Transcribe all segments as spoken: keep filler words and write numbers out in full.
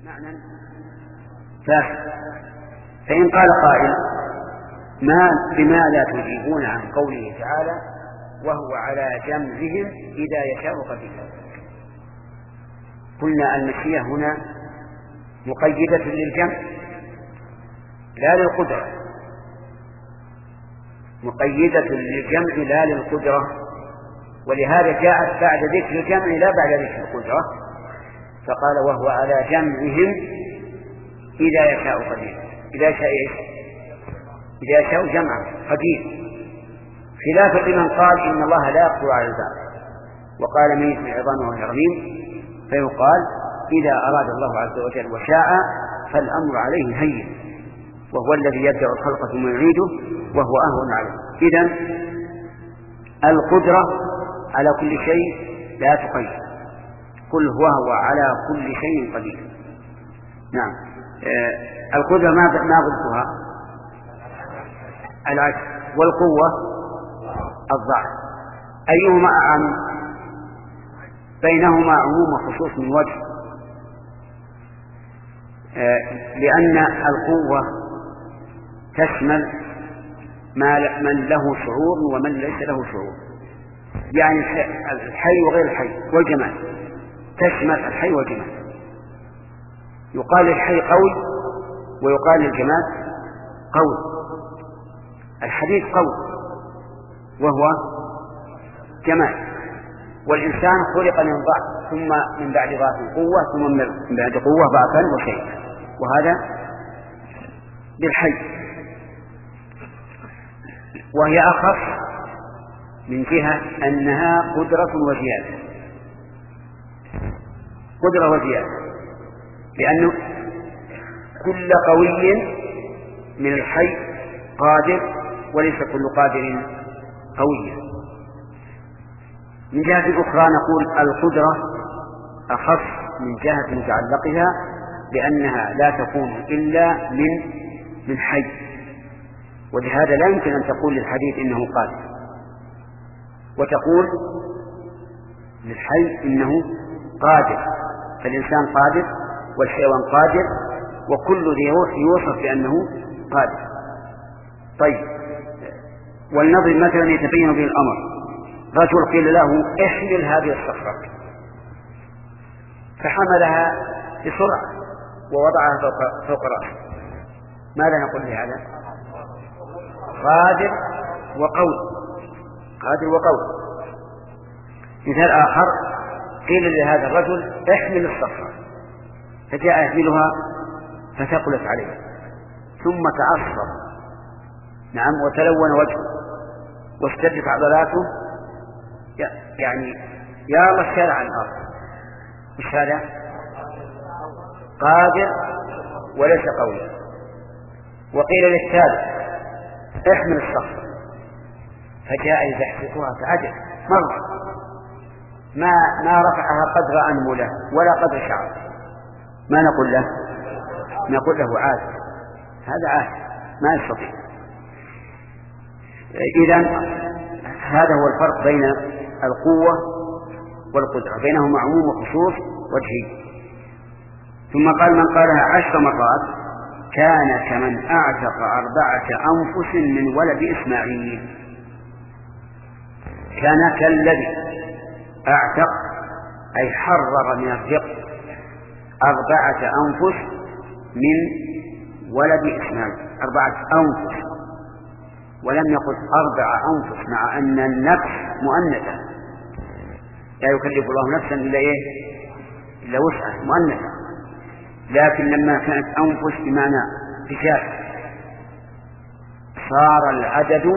معنى فاسد. فإن قال قائل ما بما لا تجيبون عن قوله تعالى وهو على جمعهم إذا يشاء قدير؟ قلنا المشيئة هنا مقيدة للجمع لا للقدرة، مقيدة للجمع لا للقدرة، ولهذا جاءت بعد ذكر الجمع لا بعد ذكر القدرة، فقال وهو على جمعهم إذا يشاء قدير. إذا يشاء إيش؟ إذا يشاء جمعا قدير، خلافا لمن قال إن الله لا يقدر على البعث وقال ميت من عظام وهو رميم، فيقال إذا أراد الله عز وجل وشاء فالأمر عليه هين، وهو الذي يبدأ الخلق ثم يعيده وهو أهون عليه. إذن القدرة على كل شيء لا تقيد، قل وهو على كل شيء قدير. نعم. آه القدرة ما ما ضدها العجز، والقوة الضعف. أيهما أعم؟ بينهما عموم وخصوص من وجه، آه لأن القوة تشمل ما من له شعور ومن ليس له شعور، يعني الحي وغير الحي والجمال، تشمل الحي والجمال. يقال للحي قوي ويقال للجمال قوي. الحديد قوي وهو جمال، والإنسان خلق من ضعف ثم من بعد ضعف قوة ثم من بعد قوة ضعفا وشيء، وهذا بالحي. وهي أخف من جهة أنها قدرة وزيادة، قدرة وزيادة، لأنه كل قوي من الحي قادر وليس كل قادر قويا. من جهة أخرى نقول القدرة أخف من جهة متعلقها، لأنها لا تكون إلا من من حي، ولهذا لا يمكن أن تقول للحديد إنه قادر وتقول للحي إنه قادر، فالإنسان قادر والحيوان قادر وكل ذي روح يوصف بأنه قادر. طيب، ولنضرب مثلا يتبين به الأمر. رجل قيل له احمل هذه الصخرة فحملها بسرعة ووضعها فوق, فوق رأسه، ماذا نقول لهذا؟ قادر وقوي، قادر وقوي. مثال آخر قيل لهذا الرجل احمل الصخرة فجاء يحملها فثقلت عليه ثم تعصب، نعم، وتلون وجهه واشتدت عضلاته، يعني يا الله الشارع عن الأرض. مش هذا؟ قادر وليس قوي. وقيل للثالث احمل الصخرة فجاء يزحزحها فعجز مرة، ما ما رفعها قدر أنملة ولا قدر شعر، ما نقول له؟ نقول له عاد، هذا عاد ما يستطيع. إذن هذا هو الفرق بين القوة والقدرة، بينهما عموم وخصوص وجهي. ثم قال من قالها عشر مرات كان كمن أعتق أربعة أنفس من ولد إسماعيل. كان كالذي أعتق أي حرر من الرق أربعة أنفس من ولد إسماعيل، أربعة أنفس، ولم يقل أربع أنفس، مع أن النفس مؤنثة، لا يكلف الله نفسا إلا إيه؟ إلا وسعها، مؤنثة. لكن لما كانت أنفس بمعنى رجال صار العدد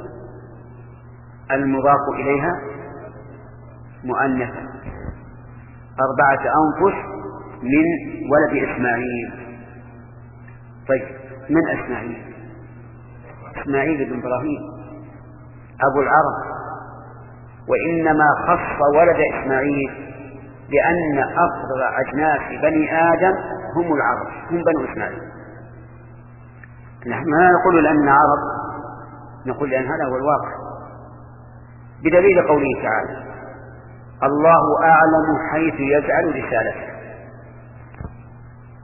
المضاف إليها مؤنثا، أربعة أنفس من ولد إسماعيل. طيب، من إسماعيل؟ إسماعيل بن إبراهيم أبو العرب، وإنما خص ولد إسماعيل لأن أفضل أجناس بني آدم هم العرب، هم بنو إسماعيل. نحن لا نقول لأننا عرب، نقول لأن هذا هو الواقع، بدليل قوله تعالى الله أعلم حيث يجعل رسالته.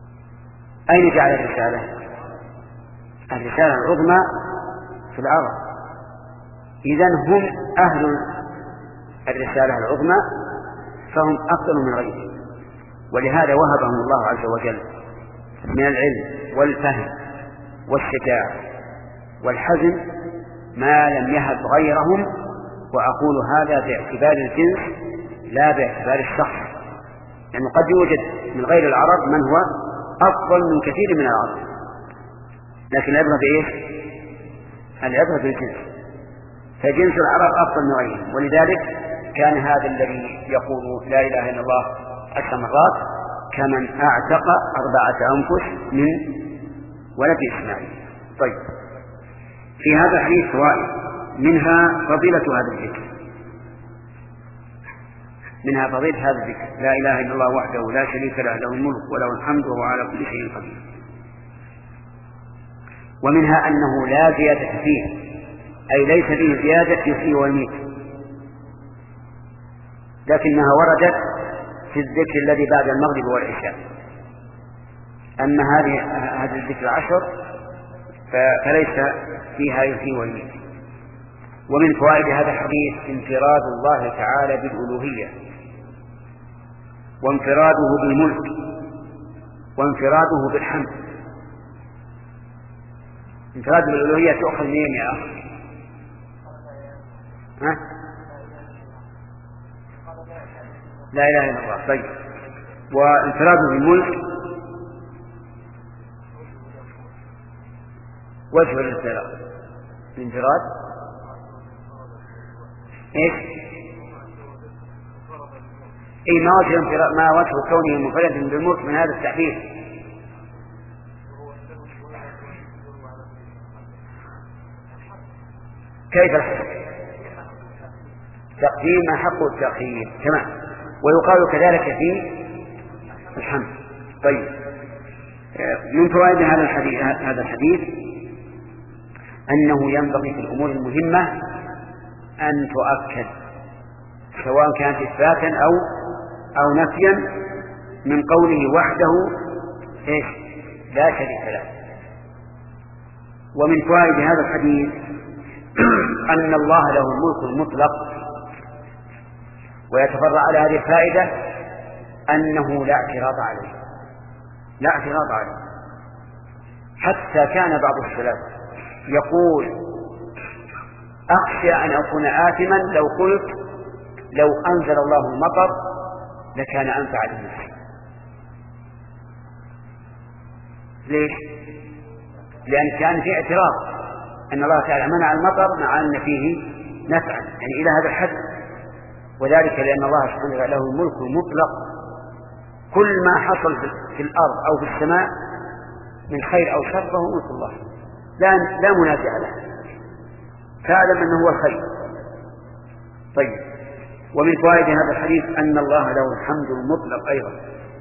أين جعل الرسالة؟ الرسالة العظمى في العرب، إذن هم أهل الرسالة العظمى فهم أفضل من غيرهم، ولهذا وهبهم الله عز وجل من العلم والفهم والشجاعة والحزم ما لم يهب غيرهم. وأقول هذا باعتبار الجنس لا باعتبار الشخص، لأنه يعني قد يوجد من غير العرب من هو أفضل من كثير من العرب، لكن العبرة بإيش؟ العبرة بالجنس، فجنس العرب أفضل من غيرهم. ولذلك كان هذا الذي يقول لا إله إلا الله عشر مرات كمن أعتق أربعة أنفس من ولد إسماعيل. طيب، في هذا الحديث فوائد، منها فضيلة هذا الذكر، منها فضيلة هذا الذكر لا إله إلا الله وحده لا شريك له، له الملك وله الحمد وهو على كل شيء قدير. ومنها أنه لا زيادة فيه، أي ليس فيه زيادة يحيي ويميت، لكنها وردت في الذكر الذي بعد المغرب والعشاء. أما هذه هذا الذكر العشر فليس فيها يحيي ويميت. ومن فوائد هذا الحديث انفراد الله تعالى بالألوهية، وانفراده بالملك، وانفراده بالحمد. انفراده بالألوهية تؤخذ منين يا أخي؟ ها؟ لا إله إلا الله. طيب، وانفراده بالملك وجه الانفراد، الانفراد ايش؟ اي ما وجه انفراد، ما وجه كونه منفردا بالملك من هذا التعبير؟ كيف الحق؟ تقديم حق التأخير، تمام. ويقال كذلك في الحمد. طيب، من فوائد هذا الحديث هذا الحديث أنه ينبغي في الأمور المهمة أن تؤكد، سواء كانت إثباتا أو أو نفيا، من قوله وحده إيش؟ لا شريك له. ومن فوائد هذا الحديث أن الله له الملك المطلق. ويتفرع على هذه الفائدة أنه لا اعتراض عليه، لا اعتراض عليه. حتى كان بعض السلف يقول أخشى أن أكون آثما لو قلت لو أنزل الله المطر لكان أنفع للناس. ليش؟ لأن كان في اعتراض أن الله تعالى منع المطر مع أن فيه نفعا، يعني إلى هذا الحد. وذلك لأن الله سبحانه وتعالى له الملك المطلق، كل ما حصل في الأرض أو في السماء من خير أو شر فهو ملك الله، لا لا منازع له، فاعلم أنه هو الخير. طيب، ومن فوائد هذا الحديث أن الله له الحمد المطلق أيضا،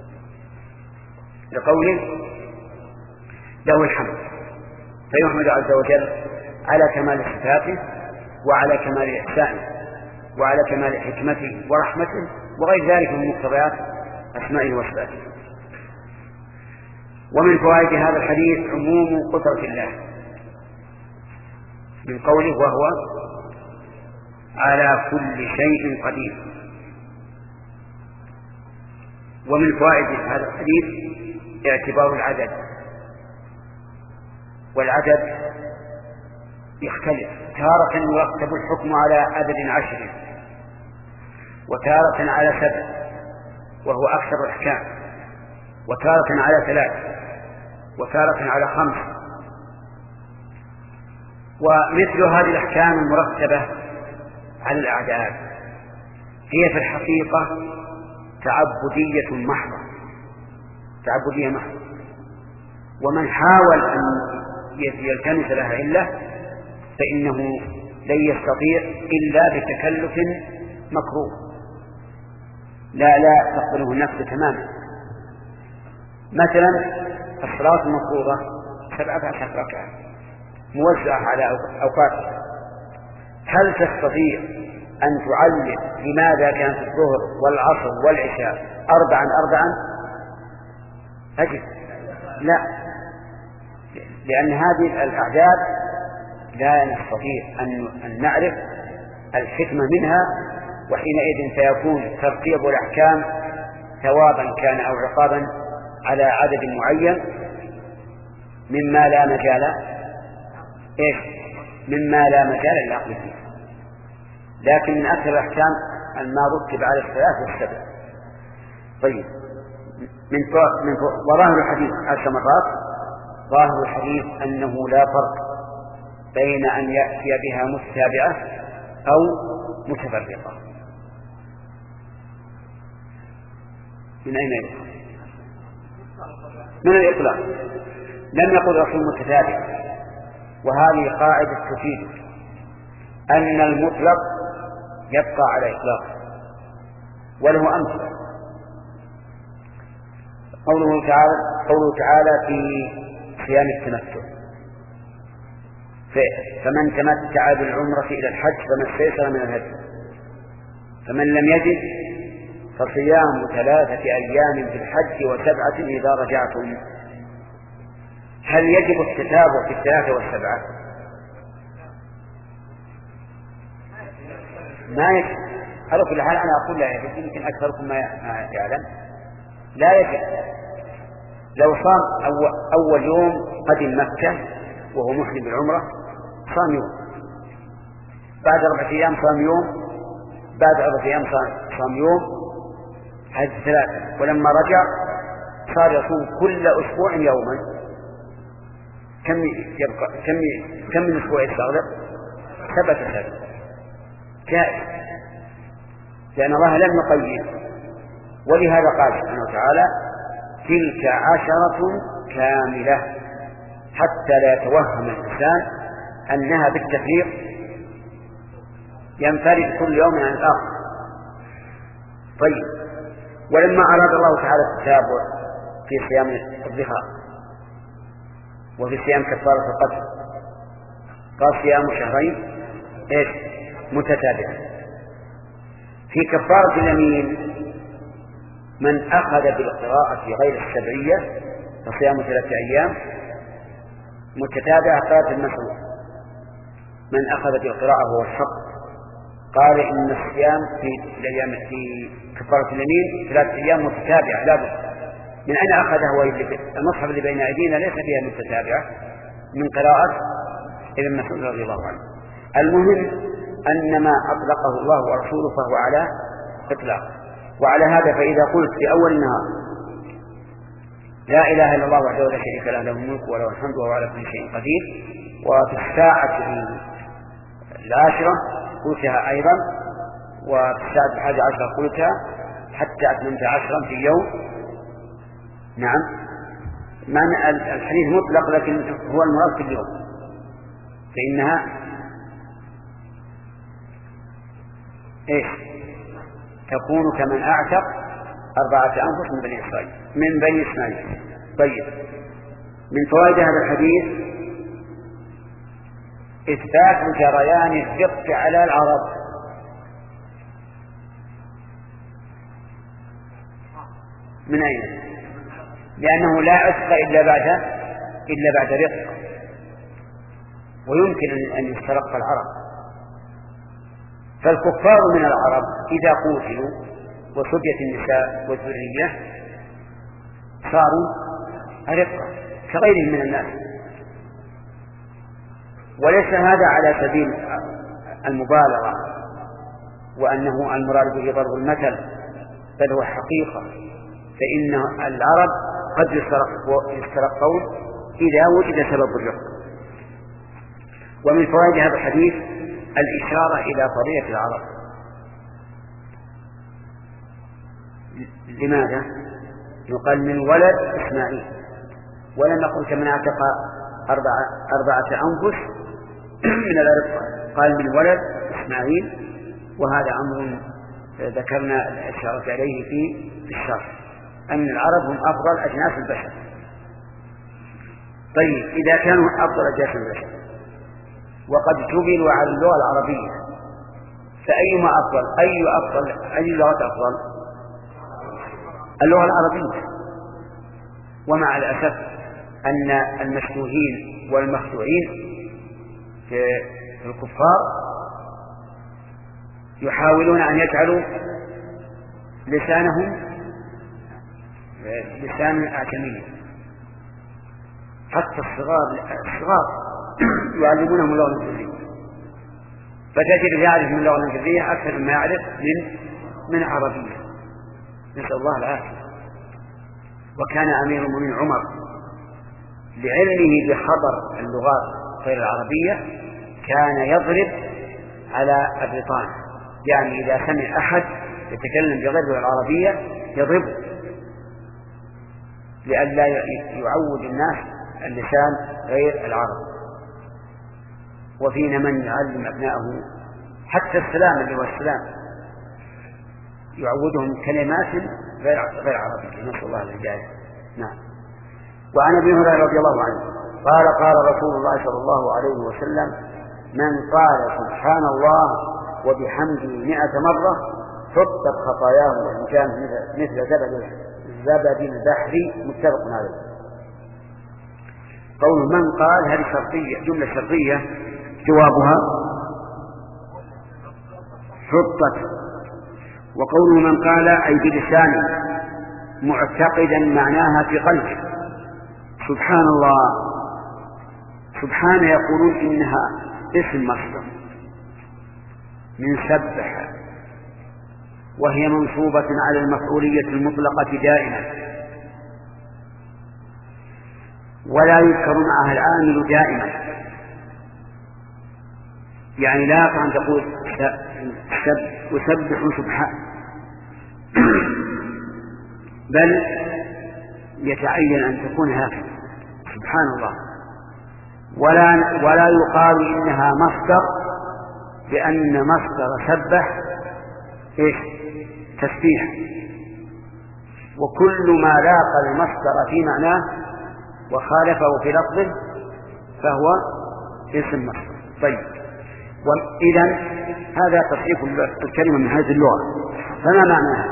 لقوله له الحمد، فيحمد عز وجل على كمال صفاته وعلى كمال إحسانه وعلى كمال حكمته ورحمته وغير ذلك من مقتضيات أسمائه وصفاته. ومن فوائد هذا الحديث عموم قدرة الله، من قوله وهو على كل شيء قدير. ومن فوائد هذا الحديث اعتبار العدد، والعدد يختلف، تارة يرتب الحكم على عدد عشر، وتارة على سبع وهو أكثر الأحكام، وتارة على ثلاث، وتارة على خمس. ومثل هذه الأحكام المرتبة على الأعداد هي في الحقيقة تعبدية محضة، تعبدية محضة. ومن حاول أن يلتمس لها علة فإنه لن يستطيع إلا بتكلف مكروه لا لا تقبله النفس تماما. مثلا الصلاة المفروضة سبعة عشر ركعة موزعة على أوقاتها، هل تستطيع أن تعلم لماذا كانت الظهر والعصر والعشاء أربعا أربعا؟ أجل لا، لأن هذه الأعداد لا نستطيع أن نعرف الحكمة منها، وحينئذ سيكون ترتيب الأحكام ثوابا كان أو عقابا على عدد معين مما لا مجال إيش مما لا مجال للعقل فيه. لكن من أكثر الأحكام ما رتب على الثلاث والسبع. طيب، من من وظاهر الحديث عشر مرات، ظاهر الحديث أنه لا فرق بين أن يأتي بها متتابعة أو متفرقة. من أين يدخل؟ من الإطلاق. لم يقل رسول متتابع، وهذه قاعدة تفيد أن المطلق يبقى على إطلاق وله أمثلة. قوله تعالى قوله تعالى في صيام التمتع: فمن تمتع بالعمرة إلى الحج فما استيسر من الهدي، فمن لم يجد فصيام ثلاثة أيام في الحج وسبعة إذا رجعتم. هل يجب التتابع في الثلاثة والسبعة؟ ما يجب. على كل حال أنا أقول لا يجب، يمكن أكثركم ما يعلم. لا يجب. لو صام أول, أول يوم قدم مكة وهو محرم بالعمرة صام يوم، بعد أربعة أيام صام يوم، بعد أربعة أيام صام يوم، هذه ثلاثة. ولما رجع صار يصوم كل أسبوع يوما. كم يبقى كم كم من أسبوع يستغرق؟ سبعة أسابيع. جائز، لأن الله لم يقيد. ولهذا قال سبحانه وتعالى: تلك عشرة كاملة، حتى لا يتوهم الإنسان أنها بالتفريق ينفرد كل يوم عن الآخر. طيب، ولما أراد الله تعالى التتابع في صيام الضحى وفي صيام كفارة القتل قال صيام شهرين إيش متتابعين. في كفارة اليمين من أخذ بالقراءة غير السبعية فصيام ثلاثة أيام متتابعة قراءة المسروق. من أخذ بالقراءة هو الحق قال إن الصيام في الأيام في كفارة اليمين ثلاثة أيام متتابعة لا بد. من أين أخذه؟ المصحف اللي بين أيدينا ليس فيها متتابعة، من قراءة ابن مسعود رضي الله عنه. المهم أن ما أطلقه الله ورسوله فهو على إطلاق. وعلى هذا فإذا قلت في أول النهار لا إله إلا الله وحده لا شريك له له الملك وله الحمد وهو على كل شيء قدير، وفي الساعة العاشرة قلتها أيضا، وفي الساعة الحادية عشرة قلتها، حتى أتممت عشرا في يوم. نعم، معنى الحديث مطلق لكن هو المراد في اليوم، فإنها إيش تكون كمن أعتق أربعة أنفس من بني إسرائيل من بني إسماعيل. طيب، من فوائد هذا الحديث إثبات جريان الرق على العرب. من أين؟ لأنه لا عتق إلا بعد إلا بعد رق، ويمكن أن يسترق العرب. فالكفار من العرب إذا قتلوا وصبيت النساء والذرية صاروا أرقا كغيرهم من الناس. وليس هذا على سبيل المبالغة وأنه المراد به ضرب المثل، بل هو حقيقة. فإن العرب قد يسترقون إذا وجد سبب الرق. ومن فوائد هذا الحديث الإشارة إلى طبيعة العرب. لماذا؟ يقال من ولد إسماعيل، ولم نقل كمن اعتق أربعة, أربعة أنفس من الأرقة، قال من ولد إسماعيل. وهذا أمر ذكرنا الإشارة عليه في الشرح، أن العرب هم أفضل أجناس البشر. طيب، إذا كانوا أفضل أجناس البشر وقد جبلوا على اللغة العربية، فأيما أفضل؟ أي أفضل أي لغة أفضل؟ اللغة العربية. ومع الأسف أن المشبوهين والمخدوعين في الكفار يحاولون أن يجعلوا لسانهم لسان أعجمي، حتى الصغار الصغار يعلمونهم اللغة الإنجليزية، فتجد يعرف من اللغة الإنجليزية أكثر مما يعرف من من عربية، نسأل الله العافية. وكان أمير المؤمنين عمر لعلمه بخبر اللغات غير العربية كان يضرب على البطانة، يعني إذا سمع أحد يتكلم بغير اللغة العربية يضربه لئلا يعود الناس اللسان غير العربي. وفينا من يعلم أبنائه حتى السلام اللي هو السلام يعودهم كلمات غير غير عربية، نسأل الله الهداية. نعم. وعن ابي هريرة رضي الله عنه قال قال رسول الله صلى الله عليه وسلم: من قال سبحان الله وبحمده مئة مرة حطت خطاياه وإن كانت مثل زبد زبد البحر. متفق عليه. قول من قال هذه شرطية، جملة شرطية، جوابها حطت. وقول من قال أي بلسانه معتقدا معناها في قلبه سبحان الله. سبحان يقولون إنها اسم مصدر من سبح، وهي منصوبة على المفعولية المطلقة دائما، ولا يذكر معها العامل دائما، يعني لا يقع أن تقول أسبح سبحان، بل يتعين أن تكون هكذا سبحان الله. ولا ولا يقال إنها مصدر، لأن مصدر سبح إيش؟ تسبيح، وكل ما لاقى المصدر في معناه وخالفه في لفظه فهو اسم مصدر. طيب، وإذن هذا تصريف الكلمة من هذه اللغة، فما معناها؟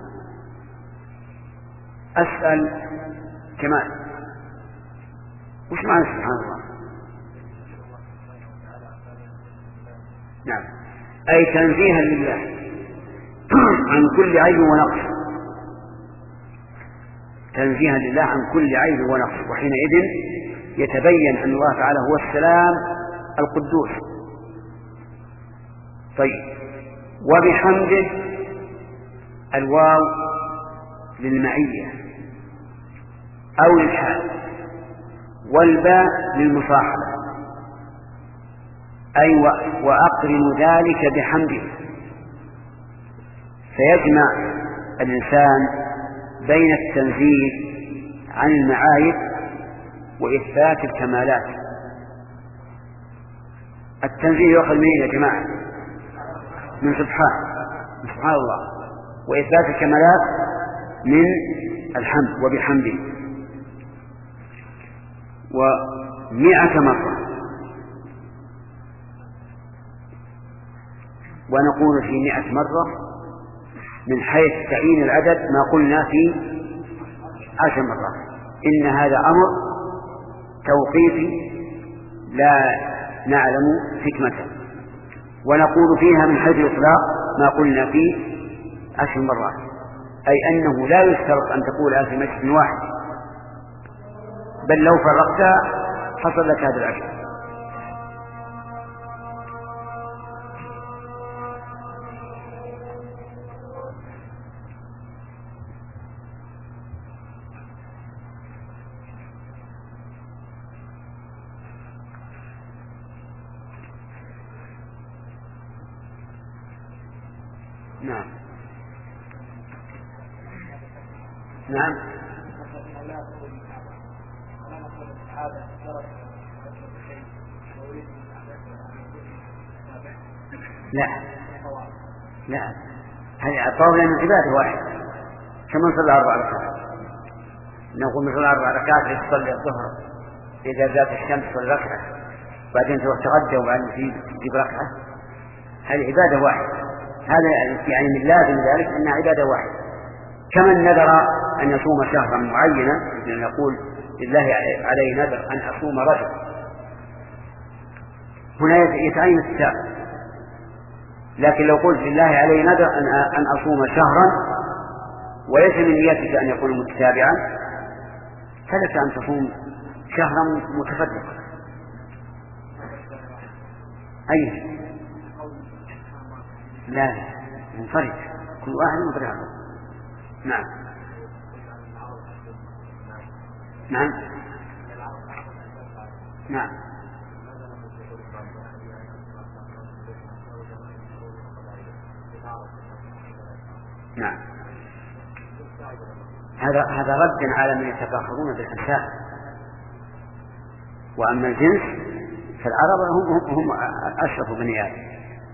أسأل كمال، وش معنى سبحان الله؟ نعم، أي تنزيها لله عن كل عيب ونقص، تنزيها لله عن كل عيب ونقص، وحينئذ يتبين أن الله تعالى هو السلام القدوس. طيب، وبحمده الواو للمعية أو الحال، والباء للمصاحبة، أي وأقرن ذلك بحمده، فيجمع الإنسان بين التنزيه عن المعايب وإثبات الكمالات. التنزيه يؤخذ منين يا جماعة؟ من سبحان من سبحان الله، وإثبات الكمالات من الحمد وبحمده. ومئة مرة، ونقول في مئة مرة من حيث تعيين العدد ما قلنا في عشر مرات، إن هذا أمر توقيفي لا نعلم حكمته. ونقول فيها من حيث الإطلاق ما قلنا في عشر مرات، أي أنه لا يشترط أن تقولها في مجلس واحد، بل لو فرقتها حصل لك هذا العشر. نعم نعم لا لا هذه الطواف لأن عبادة واحد، كما صلى أربع ركعات. نقول مثل أربع ركعات يصلي الظهر إذا زادت الشمس صلى ركعة، بعدين تروح تغدى وبعدين تجيب ركعة، هذه عبادة واحد. هذا يعني من لازم ذلك أنها عبادة واحدة. كمن نذر أن يصوم شهرا معينا، نقول لله علي نذر أن أصوم رجل، هنا يتعين التتابع. لكن لو قلت لله علي نذر أن أصوم شهرا وليس من نيتك أن يكون متتابعا، فلك أن تصوم شهرا متفرقا. أي لا منفرد، كل واحد منفرد. نعم نعم نعم نعم هذا هذا رد على من يتفاخرون بالأنساب. وأما الجنس فالعرب هم هم أشرفوا بني آدم،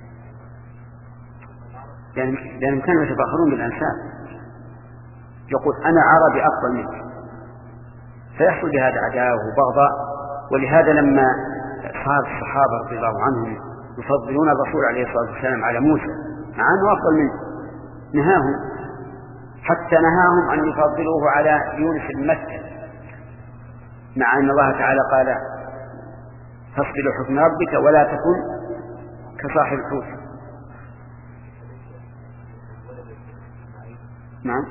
لأنهم كانوا يتفاخرون بالأنساب، يقول أنا عربي أفضل منك، فيحصل بهذا عداوة وبغضاء. ولهذا لما صار الصحابة رضي الله عنهم يفضلون الرسول عليه الصلاة والسلام على موسى مع أنه أفضل منه، نهاهم، حتى نهاهم أن يفضلوه على يونس بن متى، مع أن الله تعالى قال فاصبر لحكم ربك ولا تكن كصاحب الحوت. نعم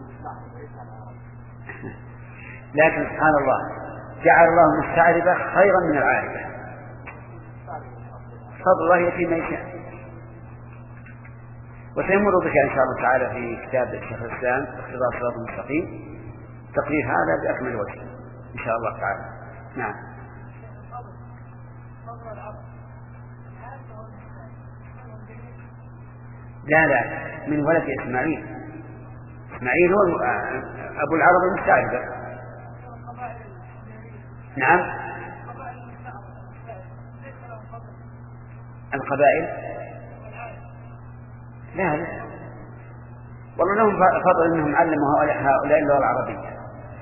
لكن سبحان الله جعل الله المستعربة خيرا من العاربة، فضل الله يأتي من يشاء. وسيمر بك إن شاء الله تعالى في كتاب الشيخ الإسلام اقتضاء الصراط المستقيم تقرير هذا بأكمل وجه إن شاء الله تعالى. نعم لا لا من ولد إسماعيل. إسماعيل هو أبو العرب المستعربة. نعم القبائل لا لا والله لهم فضل أنهم علموا هؤلاء اللغة العربية.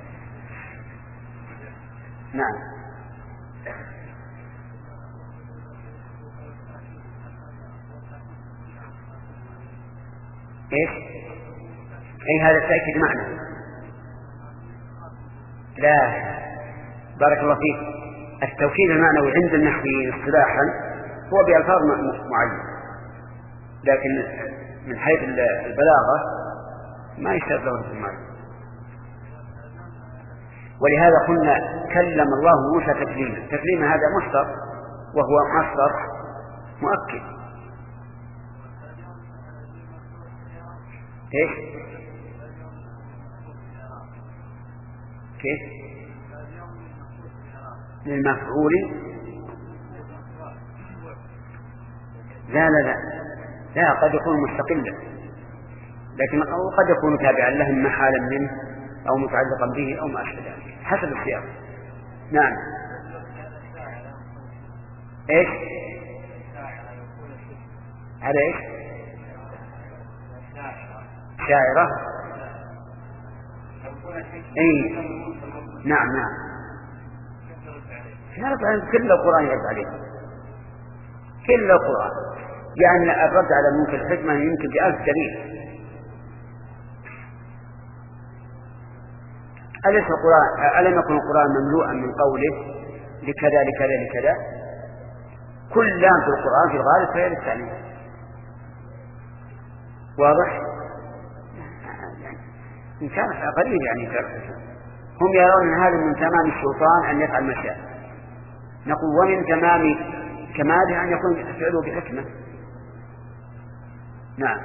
نعم إيش أي هذا التأكيد معنى. لا بارك الله فيك، التوكيد المعنوي عند النحويين اصطلاحا هو بألفاظ معينة، لكن من حيث البلاغة ما يشترط له في المعنى. ولهذا قلنا كلم الله موسى تكليما، تكليما هذا مصدر وهو مصدر مؤكد. كيف كيف للمفعول لا لا لا لا قد يكون مستقلا، لكن قد يكون تابعا له محالا منه أو متعلقا به أو ما أشبه ذلك حسب السياق. نعم إيش هذا إيش شاعرة إيه نعم نعم شاعرة كل القرآن يرد عليه، كل القرآن يعني الرد على المنكر الحكمة يمكن بألف دليل. أليس القرآن ألم يكن القرآن مملوءا من قوله لكذا لكذا لكذا؟ كل لام في القرآن في الغالب فهي للتعليم. واضح؟ إن كان غريب يعني هم يرون هذا من تمام السلطان أن يفعل ما شاء، نقول ومن تمام كماله أن يكون فعله بحكمة. نعم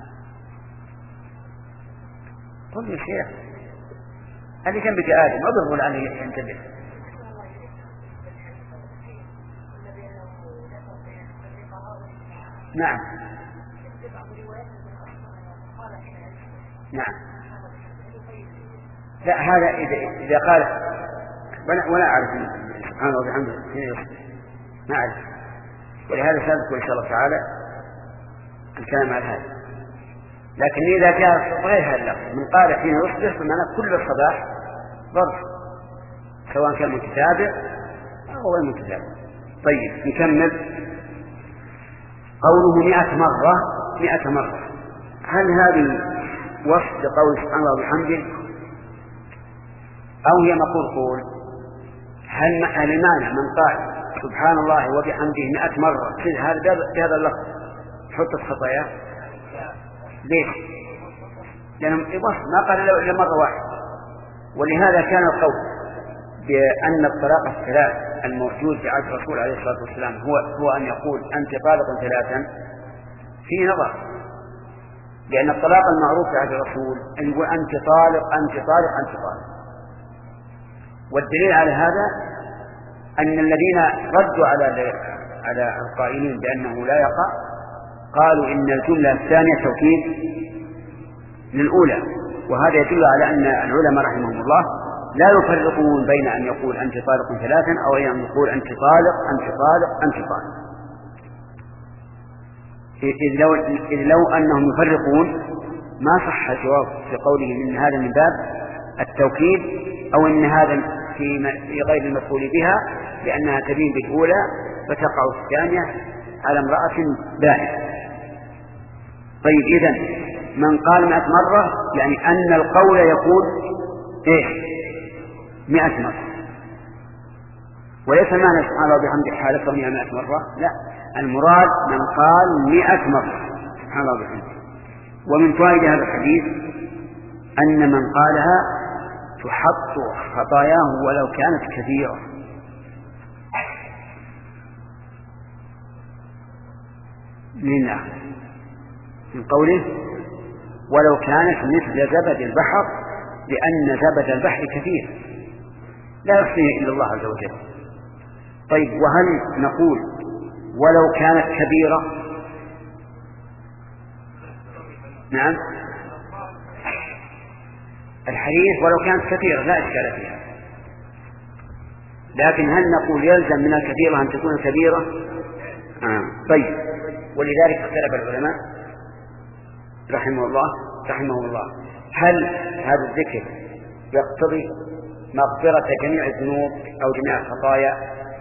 قل يا شيخ اللي كان بك آدم أضربوا الآن ينتبه. نعم نعم لا هذا إذا, إذا قال ولا أعرف سبحانه وبحمده ما أعرف، ولهذا سأذكر إن شاء الله تعالى الكلام على هذا. لكن إذا جاء غير هذا اللفظ من قال حين يصبح فمعنى كل الصباح ضرب سواء كان متتابع أو غير متتابع. طيب نكمل. قوله مئة مرة مئة مرة، هل هذه وصف لقول سبحانه وبحمده أو هي مقول قول؟ هل هل المعنى من قال سبحان الله وبحمده مئة مرة في هذا بهذا اللفظ حطت خطاياه؟ ليش؟ لأنه ما قال إلا مرة واحدة. ولهذا كان القول بأن الطلاق الثلاث الموجود في عهد الرسول عليه الصلاة والسلام هو هو أن يقول أنت طالق ثلاثا في نظر، لأن الطلاق المعروف في عهد الرسول أن يقول أنت طالق أنت طالق أنت طالق. والدليل على هذا أن الذين ردوا على على القائلين بأنه لا يقع قالوا إن الجملة الثانية توكيد للأولى، وهذا يدل على أن العلماء رحمهم الله لا يفرقون بين أن يقول أنت طالق ثلاثا أو أن يقول أنت طالق أنت طالق أنت طالق. إذ لو, إذ لو أنهم يفرقون ما صح الجواب في قوله إن هذا من باب التوكيد أو إن هذا في غير المفعول بها، لأنها تبين بالأولى فتقع الثانية على امرأة بائنة. طيب إذن من قال مئة مرة يعني أن القول يقول إيه مئة مرة، وليس معنى سبحان الله وبحمده حالة كونها مئة مرة، لا، المراد من قال مئة مرة سبحان الله وبحمده. ومن فوائد هذا الحديث أن من قالها تحط خطاياه ولو كانت كثيرة. من من قوله ولو كانت مثل زبد البحر، لأن زبد البحر كثير لا يحصيه إلا الله عز وجل. طيب وهل نقول ولو كانت كبيرة؟ نعم، الحديث ولو كانت كثيرة لا إشكال فيها، لكن هل نقول يلزم من الكثيرة أن تكون كبيرة؟ آه. طيب، ولذلك اختلف العلماء رحمه الله رحمه الله هل هذا الذكر يقتضي مغفرة جميع الذنوب أو جميع الخطايا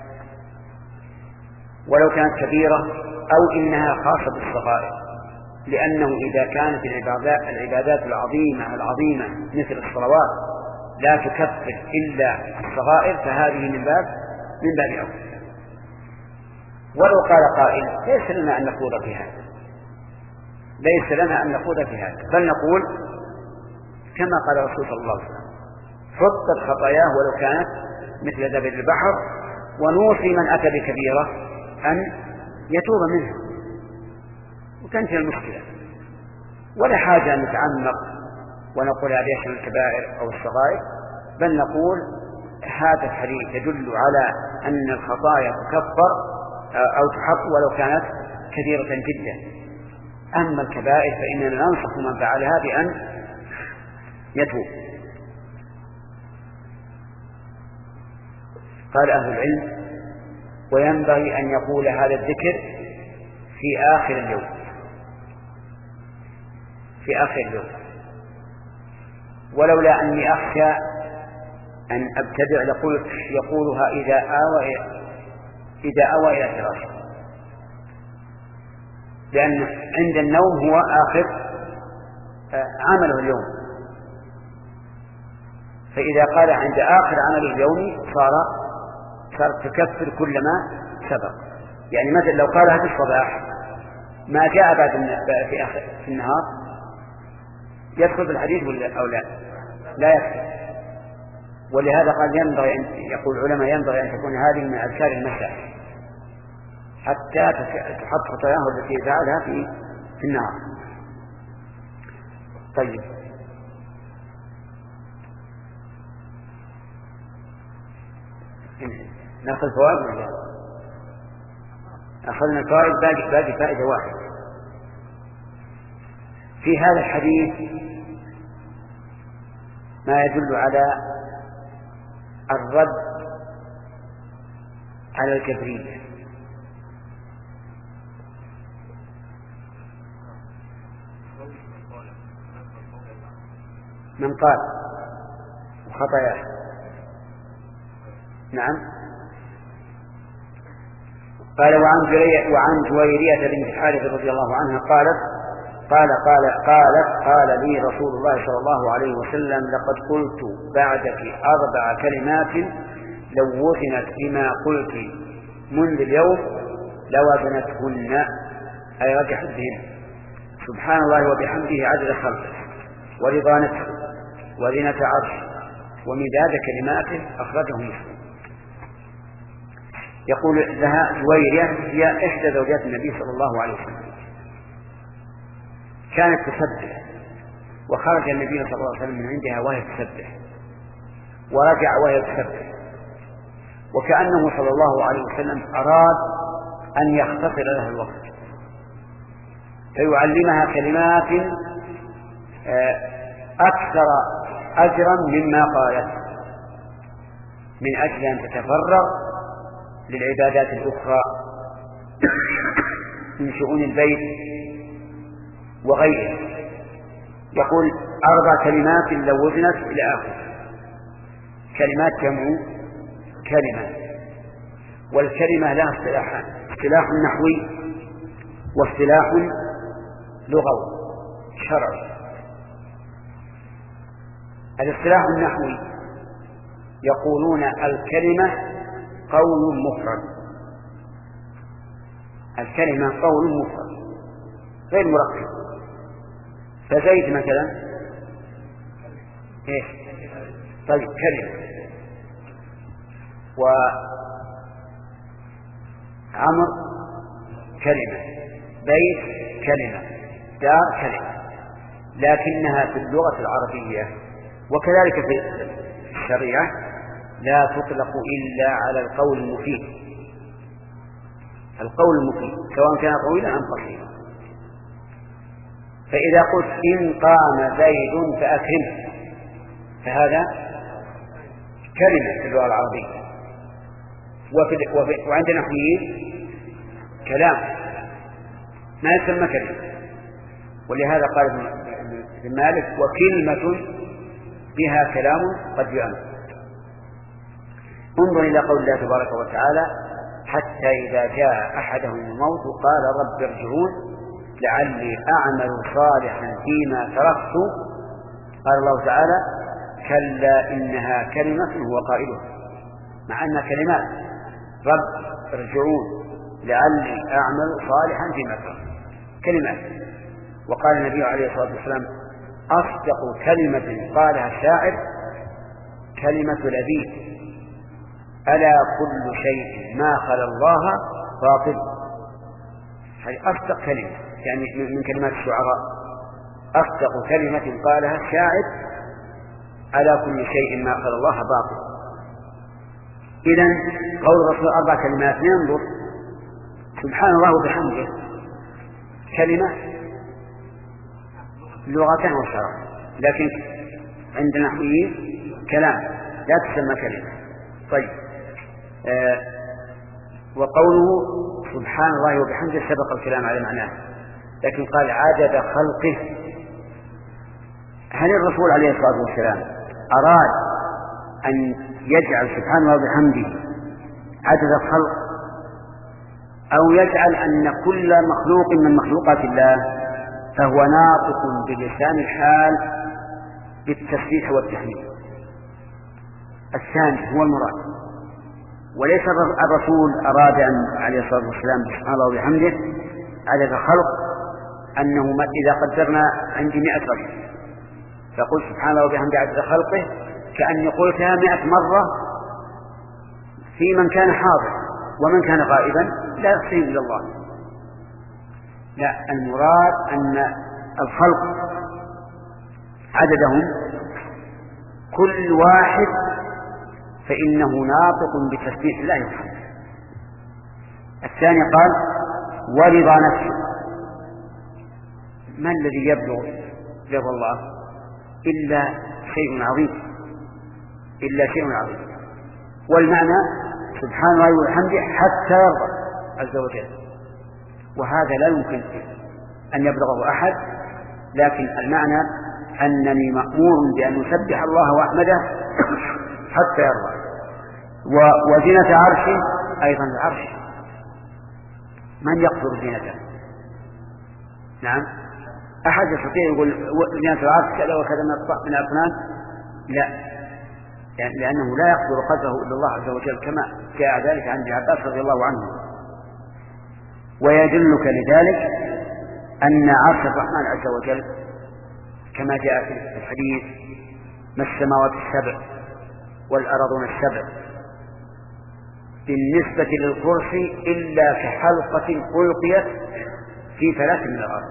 ولو كانت كبيرة، أو إنها خاصة بالصغائر، لأنه إذا كانت العبادات, العبادات العظيمة العظيمة مثل الصلوات لا تكفر إلا الصغائر فهذه من باب من باب أول. ولو قال قائل ليس لنا أن نخوض في هذا ليس لنا أن نخوض في هذا بل نقول كما قال الرسول صلى الله عليه وسلم حطت خطاياه ولو كانت مثل زبد البحر، ونوصي من أتى بكبيرة أن يتوب منها وتنتهي المشكلة، ولا حاجة أن نتعمق ونقول هذا يشمل الكبائر أو الصغائر، بل نقول هذا الحديث يدل على أن الخطايا تكفر أو تحق ولو كانت كثيرة جدا. أما الكبائر فإننا ننصح من فعلها بأن يتوب. قال أهل العلم وينبغي أن يقول هذا الذكر في آخر اليوم في آخر اليوم ولولا أني أخشى أن أبتدع لقلت يقولها إذا آوى إذا آوى إلى فراشه، لأن عند النوم هو آخر عمله اليوم، فإذا قال عند آخر عمله اليومي صار صار تكفر كل ما سبق. يعني مثلا لو قالها في الصباح ما جاء بعد في آخر في النهار يدخل في الحديث ولا أو لا لا يدخل. ولهذا قال ينبغي أن يقول العلماء ينبغي أن تكون هذه من أذكار المساء حتى تحط خطاياه التي فعلها في في النهار. طيب نأخذ فوائد ولا أخذنا الفوائد؟ باقي باقي فائدة واحدة في هذا الحديث ما يدل على الرد على الجبرية. من قال خطاياه نعم. قال وعن وعن جويرية بنت الحارث رضي الله عنها قالت قال قال قالت قال لي رسول الله صلى الله عليه وسلم لقد قلت بعدك أربع كلمات لو وزنت بما قلت منذ اليوم لوزنتهن، أي رجحت بهن. سبحان الله وبحمده عدد خلقه ورضا نفسه وزنة عرشه ومداد كلماته، أخرجه مسلم. يقول لها جويرية هي إحدى زوجات النبي صلى الله عليه وسلم، كانت تسبح، وخرج النبي صلى الله عليه وسلم من عندها وهي تسبح، ورجع وهي تسبح، وكأنه صلى الله عليه وسلم أراد أن يختصر لها الوقت فيعلمها كلمات أكثر أجرا مما قالت، من أجل أن تتفرغ للعبادات الأخرى من شؤون البيت وغيره. يقول أربع كلمات لو وزنت إلى آخر. كلمات جمع كلمة، والكلمة لها اصطلاحان: اصطلاح نحوي واصطلاح لغوي شرعي. الاصطلاح النحوي يقولون الكلمة قول مفرد، الكلمة قول مفرد غير مركب. فزيد مثلا ايش؟ طيب كلمة، وعمر كلمة، بيت كلمة، دار كلمة، لكنها في اللغة العربية وكذلك في الشريعة لا تطلق إلا على القول المفيد، القول المفيد سواء كان طويلا أم قصيرا. فإذا قلت إن قام زيد فأكرمه، فهذا كلمة في اللغة العربية، وفي وفي وعند النحويين كلام ما يسمى كلمة. ولهذا قال ابن مالك: وكلمة بها كلام قد يؤمن. انظر إلى قول الله تبارك وتعالى: حتى إذا جاء أحدهم الموت قال رب ارجعون لعلي أعمل صالحا فيما تركت. قال الله تعالى: كلا إنها كلمة هو قائلها، مع أنها كلمات: رب ارجعون لعلي أعمل صالحا فيما تركت، كلمات. وقال النبي عليه الصلاة والسلام: أصدق كلمة قالها الشاعر كلمة لبيد: ألا كل شيء ما خلا الله باطل. هذه أصدق كلمة، يعني من كلمات الشعراء. أصدق كلمة قالها الشاعر: ألا كل شيء ما خلا الله باطل. إذن قول الرسول أربع كلمات، ننظر: سبحان الله وبحمده كلمة لغة وشرعا، لكن عند النحويين كلام لا تسمى كلمة. طيب آه وقوله سبحان الله وبحمده سبق الكلام على معناه، لكن قال عدد خلقه. هل الرسول عليه الصلاة والسلام أراد أن يجعل سبحان الله وبحمده عدد الخلق، أو يجعل أن كل مخلوق من مخلوقات الله فهو ناطق بلسان الحال بالتسبيح والتحميد؟ الثاني هو المراد، وليس الرسول أراد أن عليه الصلاة والسلام سبحان الله وبحمده عدد الخلق أنه إذا قدرنا عندي مئة رجل فقل سبحان الله وبحمده عدد خلقه كأني قلتها مئة مرة في من كان حاضر، ومن كان غائبا لا يحصيه إلا الله. لا، المراد أن الخلق عددهم كل واحد فإنه ناطق بتسبيح الله وبحمده. الثاني قال ورضا نفسه. ما الذي يبلغ رضا الله إلا شيء عظيم، إلا شيء عظيم. والمعنى سبحان الله وبحمده حتى يرضى عز وجل، وهذا لا يمكن أن يبلغه أحد، لكن المعنى أنني مأمور بأن أسبح الله وأحمده حتى يرضى. وزينة عرشه أيضا العرش، من يقدر زينته؟ نعم، أحد يستطيع يقول زينة العرش كذا وكذا من الأصنام؟ لا، لأنه لا يقدر قدره إلا الله عز وجل كما جاء ذلك عن ابن عباس رضي الله عنه. ويدلك لذلك أن عرش الرحمن عز وجل كما جاء في الحديث ما السماوات السبع والأرضون السبع بالنسبة للكرسي إلا كحلقة ألقيت في ثلاث من الأرض.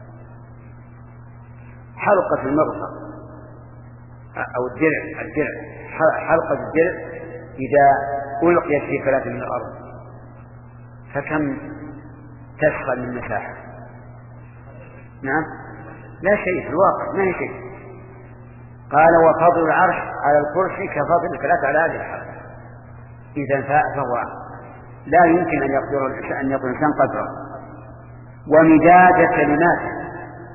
حلقة المرفق أو الدرع الدرع حلقة الدرع إذا ألقيت في ثلاث من الأرض فكم تشغل من مساحة؟ نعم لا شيء في الواقع، ما هي شيء. قال وفضل العرش على الكرسي كفضل الثلاث على هذه الحلقة. إذا فهو لا يمكن أن يقدر أن يقول الإنسان قدره. ومداد كلماته،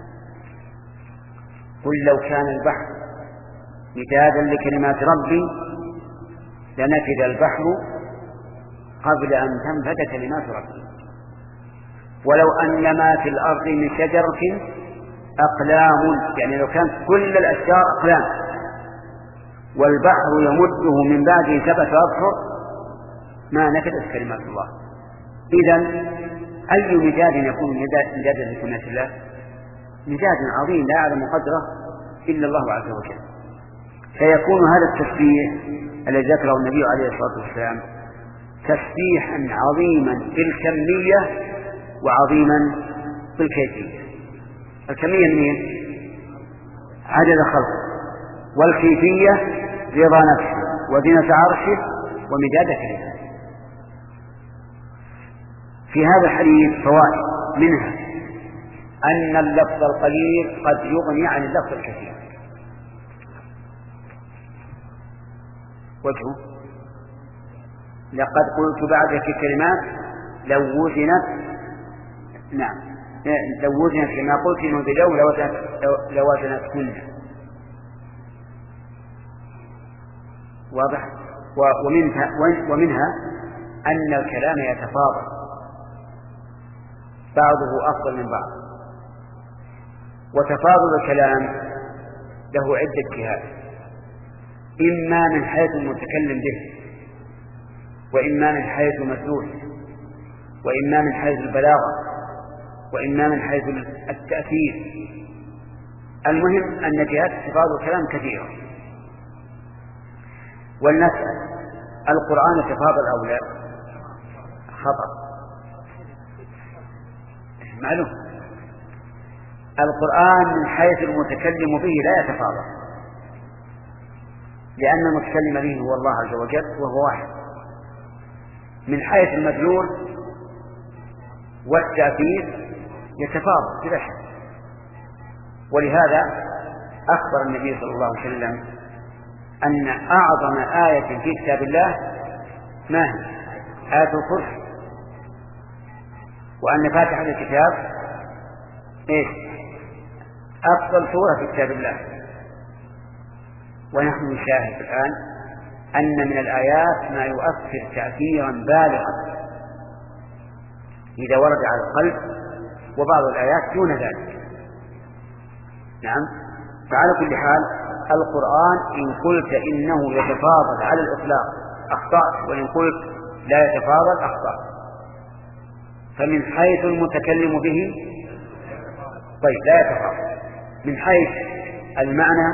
قل لو كان البحر مدادا لكلمات ربي لنفد البحر قبل أن تنفد كلمات ربي ولو أن ما في الأرض من شجرة أقلام، يعني لو كانت كل الأشجار أقلام والبحر يمده من بعده سبعة أبحر ما نفدت كلمات الله. إذن أي مداد يكون مدادا لكلمات الله؟ مداد عظيم لا يعلم قدره إلا الله عز وجل. فيكون هذا التسبيح الذي ذكره النبي عليه الصلاة والسلام تسبيحا عظيما في الكمية وعظيما في الكيفية. الكمية منين؟ عدد خلقه، والكيفية رضا نفسه وزنة عرشه ومداد كلماته. في هذا الحديث فوائد، منها أن اللفظ القليل قد يغني عن اللفظ الكثير. وجهه لقد قلت بعدك كلمات لو وزنت، نعم لو وزنت كما قلت انه بلو لوزنتهن. واضح. ومنها, ومنها أن الكلام يتفاضل بعضه أفضل من بعض، وتفاضل الكلام له عدة جهات، إما من حيث المتكلم به، وإما من حيث المدلول، وإما من حيث البلاغة، وإما من حيث التأثير. المهم أن جهات تفاضل الكلام كثيرة. ولنسأل القرآن يتفاضل أو لا؟ خطأ، معلوم. القرآن من حيث المتكلم به لا يتفاضل، لأن المتكلم به هو الله عز وجل وهو واحد. من حيث المدلول والتأثير يتفاضل بلا شك. ولهذا أخبر النبي صلى الله عليه وسلم أن أعظم آية في كتاب الله ما هي؟ آية الكرسي، وأن فاتحة الكتاب إيش؟ أفضل سورة في كتاب الله. ونحن نشاهد الآن أن من الآيات ما يؤثر تأثيرا بالغا إذا ورد على القلب، وبعض الآيات دون ذلك. نعم. فعلى كل حال القرآن إن قلت إنه يتفاضل على الإطلاق أخطأت، وإن قلت لا يتفاضل أخطأت. فمن حيث المتكلم به طيب لا يتفاضل، من حيث المعنى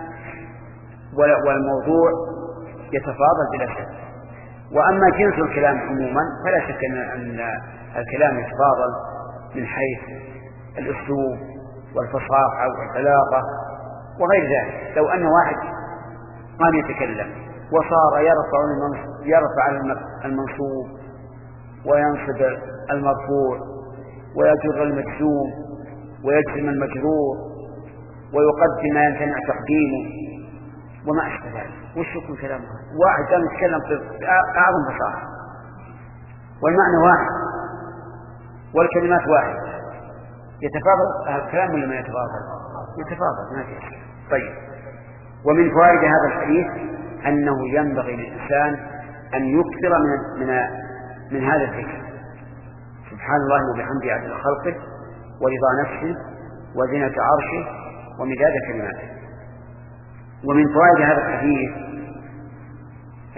والموضوع يتفاضل بلا شك. وأما جنس الكلام عموما فلا شك أن الكلام يتفاضل من حيث الأسلوب والفصاحة والبلاغة وغير ذلك. لو أن واحد قام يتكلم وصار يرفع يرفع المنصوب وينصب المرفوع ويجر المجزوم ويجزم المجرور ويقدم ما يمتنع تقديمه وما أشبه ذلك، وش يكون كلامه؟ واحد كان يتكلم بأعظم فصاحة والمعنى واحد والكلمات واحد، يتفاضل الكلام ولا ما يتفاضل؟ يتفاضل ما في شيء. طيب. ومن فوائد هذا الحديث أنه ينبغي للإنسان أن يكثر من من من هذا الذكر، سبحان الله وبحمده عدد خلقه ورضا نفسه وزنة عرشه ومداد كلماته. ومن فوائد هذا الحديث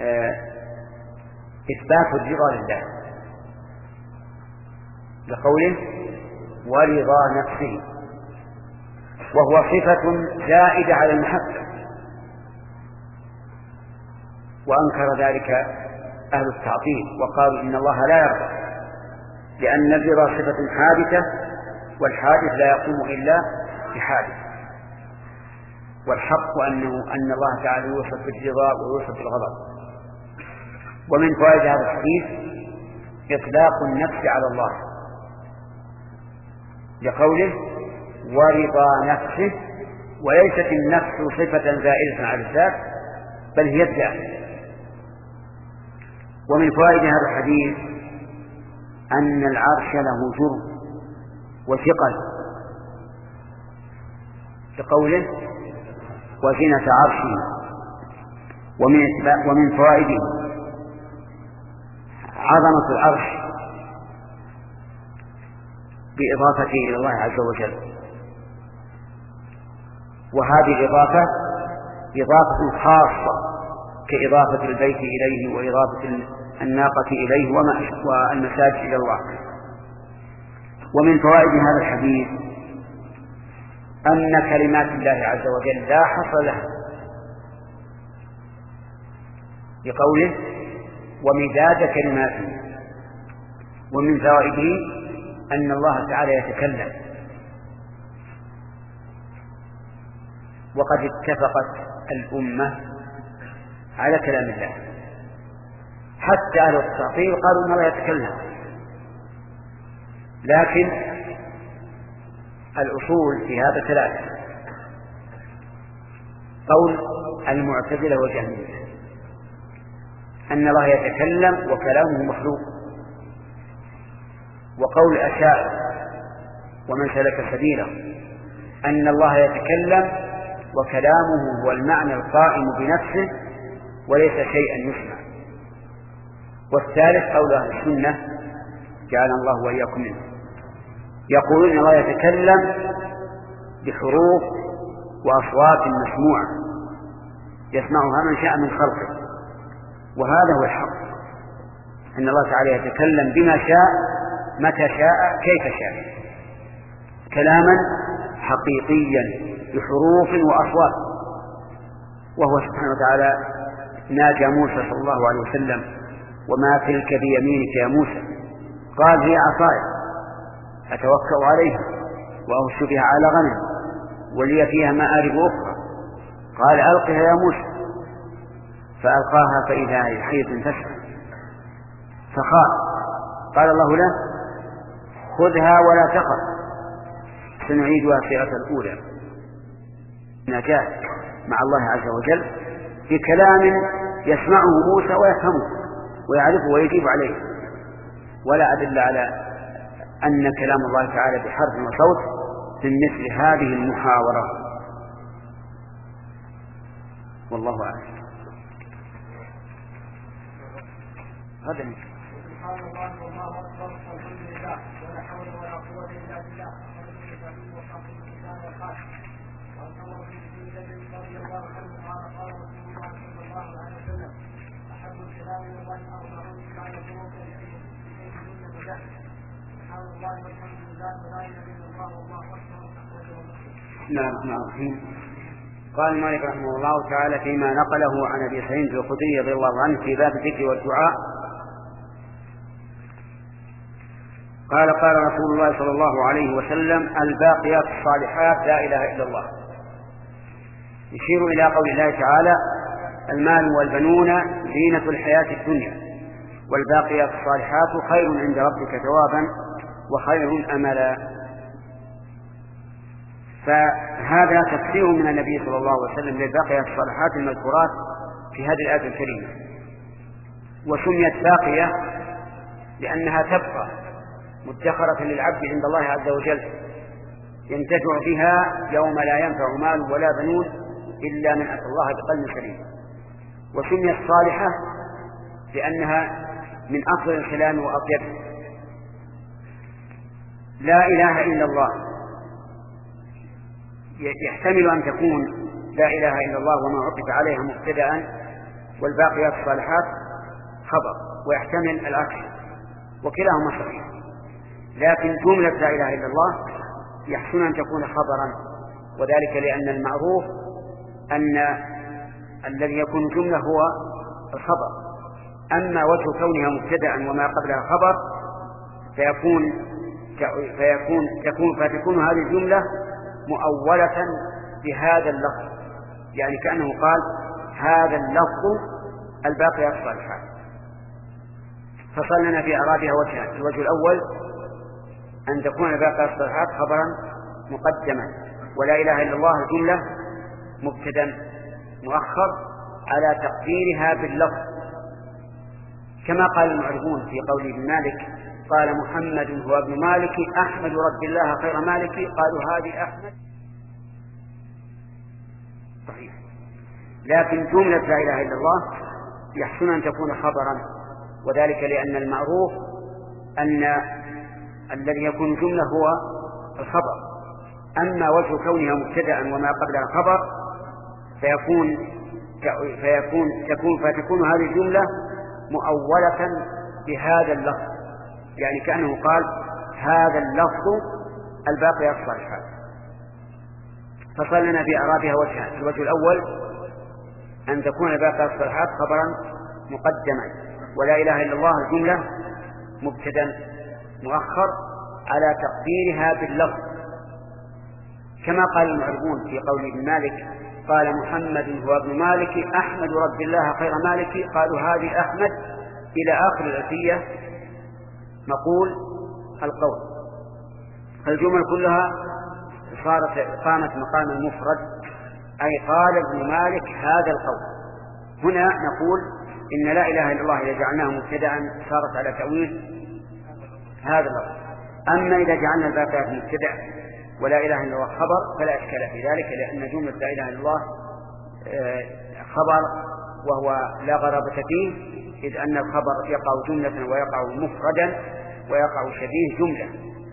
إثبات الرضا لله لقوله ورضا نفسه، وهو صفة زائدة على المحبة، وأنكر ذلك أهل التعطيل وقالوا إن الله لا يرضى، لأن الرضا صفة حادثة، والحادث لا يقوم إلا بحادث. والحق أنه أن الله تعالى يوصف بالرضا ويوصف بالغضب. ومن فوائد هذا الحديث إطلاق النفس على الله لقوله ورضا نفسه، وليست النفس صفة زائدة على الذات بل هي الذات. ومن فوائد هذا الحديث أن العرش له جرم وثقل لقوله وزنة عرشه. ومن, ومن فوائده عظمة العرش بإضافته إلى الله عز وجل، وهذه الإضافة إضافة خاصة كإضافة البيت إليه وإضافة الناقة إليه والمساجد إلى الله. ومن فوائد هذا الحديث أن كلمات الله عز وجل لا حصر لها بقوله ومداد كلماته. ومن فوائده أن الله تعالى يتكلم، وقد اتفقت الأمة على كلام الله، حتى أهل التعطيل قالوا أن الله يتكلم. لكن الأصول في هذا ثلاثة: قول المعتزلة والجهمية أن الله يتكلم وكلامه مخلوق، وقول الأشاعرة ومن سلك سبيله أن الله يتكلم وكلامه هو المعنى القائم بنفسه وليس شيئا يسمع. والثالث قول أهل السنة جعلنا الله وإياكم منه، يقولون إن الله يتكلم بحروف وأصوات مسموعة يسمعها من شاء من خلقه، وهذا هو الحق، أن الله تعالى يتكلم بما شاء متى شاء كيف شاء، كلاما حقيقيا بحروف وأصوات. وهو سبحانه وتعالى ناجى موسى صلى الله عليه وسلم وما تلك بيمينك يا موسى؟ قال هي عصاي أتوكأ عليها وأهش بها على غنم ولي فيها مآرب أخرى. قال ألقها يا موسى، فألقاها فإذا هي حية تسعى فخاف. قال الله له خذها ولا تخف سنعيدها الصيغة الأولى. نجاة مع الله عز وجل بكلام يسمعه موسى ويفهمه ويعرفه ويجيب عليه، ولا أدل على أن كلام الله تعالى بحرف وصوت من مثل هذه المحاورة. والله أعلم. هذا سبحان الله والله أكبر والحمد لله ولا حول ولا قوة إلا بالله. رضي الله عنه قال قال رسول الله صلى الله عليه وسلم أحب الكلام إلى الله أربعون كان يقولون بشيء من ذلك سبحان الله والحمد لله ولا إله إلا الله والله أكبر. بسم الله الرحمن الرحيم. قال مالك رحمه الله تعالى فيما نقله عن أبي سعيد الخدري رضي الله عنه في باب الذكر والدعاء قال قال رسول الله صلى الله عليه وسلم الباقيات الصالحات لا إله إلا الله. يشير إلى قول الله تعالى المال والبنون زينة الحياة الدنيا والباقيات الصالحات خير عند ربك ثوابا وخير أملا. فهذا تفسير من النبي صلى الله عليه وسلم للباقيات الصالحات المذكورات في هذه الآية الكريمة. وسميت باقية لأنها تبقى مدخرة للعبد عند الله عز وجل ينتفع بها يوم لا ينفع مال ولا بنون إلا من أتى الله بقلب سليم. وسميت صالحة لأنها من أفضل الكلام وأطيبه. لا إله إلا الله يحتمل أن تكون لا إله إلا الله وما عطف عليها مبتدأ والباقيات الصالحات خبر، ويحتمل العكس، وكلاهما صحيح. لكن جملة لا إله إلا الله يحسن أن تكون خبرا، وذلك لأن المعروف أن الذي يكون جملة هو الخبر. أما وجه كونها مبتدأ وما قبلها خبر فيكون فيكون تكون فتكون هذه الجملة مؤولة بهذا اللفظ، يعني كأنه قال هذا اللفظ الباقيات الصالحات. فصار لنا في أعرابها وجهان: الوجه الأول أن تكون الباقيات الصالحات خبرا مقدما، ولا إله إلا الله الجملة مبتدا مؤخر على تقديرها باللفظ، كما قال المعربون في قول ابن مالك: قال محمد هو ابن مالك أحمد رب الله خير مالك، قالوا هذه أحمد صحيح. لكن جملة لا إله إلا الله يحسن أن تكون خبرا، وذلك لأن المعروف أن الذي يكون جملة هو الخبر. أما وجه كونها مبتدأ وما قبلها خبر فيكون فيكون تكون فتكون هذه الجملة مؤولة بهذا اللفظ، يعني كأنه قال هذا اللفظ الباقيات الصالحات. فصار لنا في أعرابها وجهان: الوجه الأول أن تكون الباقيات الصالحات خبرا مقدما، ولا إله إلا الله الجملة مبتدا مؤخر على تقديرها باللفظ، كما قال المعربون في قول ابن مالك: قال محمد هو ابن مالك أحمد رب الله خير مالك، قالوا هذه أحمد إلى آخر الألفية نقول القول. الجمل كلها صارت قامت مقام المفرد، أي قال ابن مالك هذا القول. هنا نقول إن لا إله إلا الله إذا جعلناه مبتدأ صارت على تأويل هذا اللفظ. أما إذا جعلنا الباقيات مبتدأ ولا إله إلا الله خبر فلا إشكال في ذلك، لأن جملة لا إله إلا الله خبر وهو لا غرابة فيه، إذ أن الخبر يقع جملة ويقع مفردا ويقع شبيه جملة.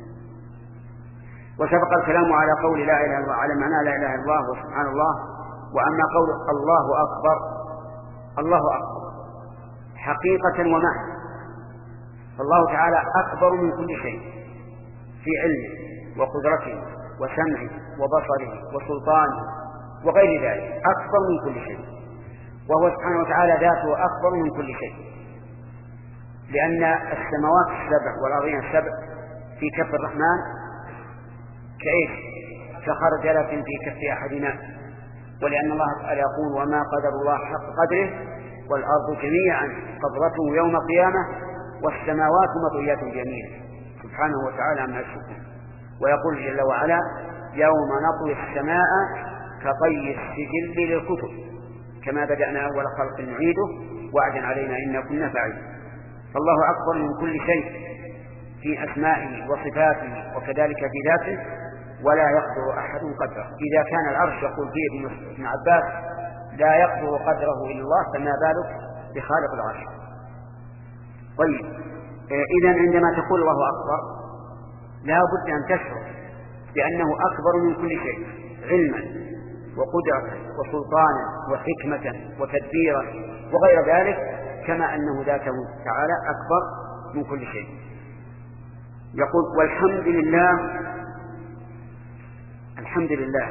وسبق الكلام على قول لا إله إلا الله على معنى لا إله إلا الله وسبحان الله. وأما قول الله أكبر، الله أكبر حقيقة ومعنى، فالله تعالى أكبر من كل شيء في علمه وقدرته وسمعه وبصره وسلطانه وغير ذلك، أكبر من كل شيء. وهو سبحانه وتعالى ذاته أكبر من كل شيء، لأن السماوات السبع والأرضين السبع في كف الرحمن كإيش؟ كخردلة في كف أحدنا. ولأن الله تعالى يقول: وما قدر الله حق قدره والأرض جميعا قبضته يوم القيامة والسماوات مطويات جميعا، سبحانه وتعالى عما يشركون. ويقول جل وعلا: يوم نطوي السماء كطي السجل للكتب كما بدأنا أول خلق نعيده وعدا علينا إنا كنا فاعلين. فالله أكبر من كل شيء في أسمائه وصفاته وكذلك في ذاته، ولا يقدر أحد قدره. إذا كان العرش يقول فيه ابن عباس لا يقدر قدره إلا الله، فما بالك بخالق العرش. طيب، إذن عندما تقول الله أكبر لا بد أن تشعر بأنه أكبر من كل شيء علما وقدرة وسلطانا وحكمة وتدبيرا وغير ذلك، كما أنه ذاته تعالى أكبر من كل شيء. يقول: والحمد لله. الحمد لله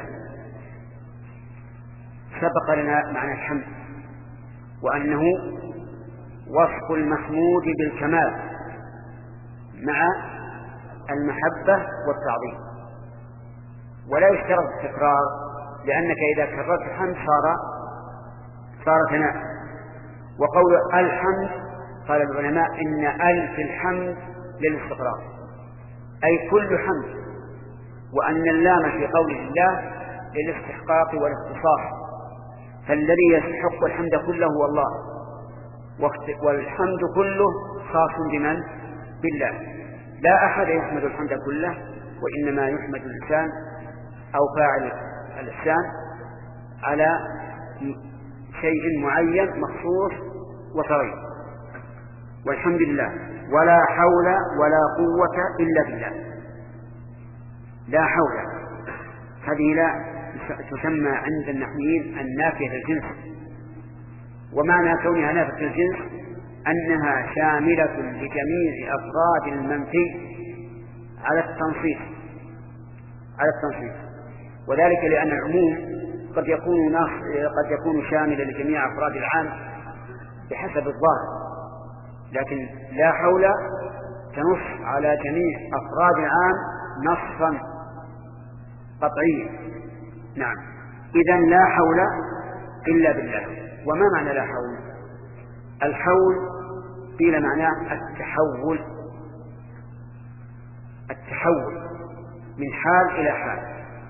سبق لنا معنى الحمد، وأنه وصف المحمود بالكمال مع المحبة والتعظيم، ولا يشترط التكرار، لأنك إذا كررت الحمد صار صار ثناء. وقول الحمد قال العلماء إن ألف الحمد للاستقرار، أي كل حمد، وأن اللام في قول الله للاستحقاق والاختصاص، فالذي يستحق الحمد كله هو الله، والحمد كله خاص بمن؟ بالله. لا أحد يحمد الحمد كله، وإنما يحمد الإنسان أو فاعل الإحسان على شيء معين مخصوص وصغير. والحمد لله ولا حول ولا قوة إلا بالله. لا حول هذه لا تسمى عند النحويين النافية للجنس، ومعنى كونها نافية الجنس أنها شاملة لجميع أفراد المنفي على التنصيص على التنصيص وذلك لأن العموم قد يكون قد يكون شاملا لجميع أفراد العام بحسب الظاهر، لكن لا حول تنص على جميع أفراد العام نصا قطعيا. نعم، إذن لا حول إلا بالله. وما معنى لا حول؟ الحول قيل معناه التحول التحول من حال إلى حال،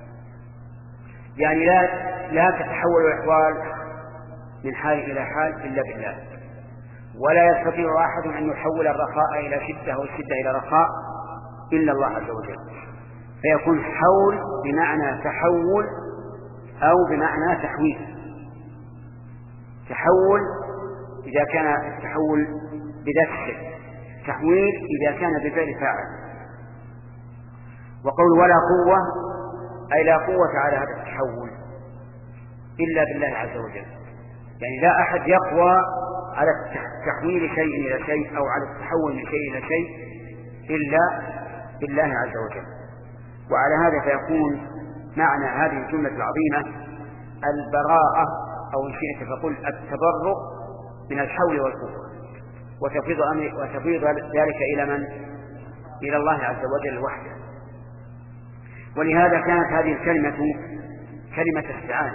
يعني لا لا تتحول الأحوال من حال إلى حال إلا بالله، ولا يستطيع أحد أن يحول الرخاء إلى شدة أو الشدة إلى رخاء إلا الله عز وجل. فيكون حول بمعنى تحول أو بمعنى تحويل. تحول إذا كان التحول بذات الشيء، تحويل إذا كان بفعل فاعل. وقول ولا قوة أي لا قوة على هذا التحول إلا بالله عز وجل، يعني لا أحد يقوى على تحويل شيء إلى شيء أو على التحول من شيء إلى شيء إلا بالله عز وجل. وعلى هذا فيكون معنى هذه الجملة العظيمة البراءة، أو إن شئت فقل التبرؤ من الحول والقوة، وتفيض, وتفيض ذلك إلى من؟ إلى الله عز وجل وحده. ولهذا كانت هذه الكلمة كلمة استعانة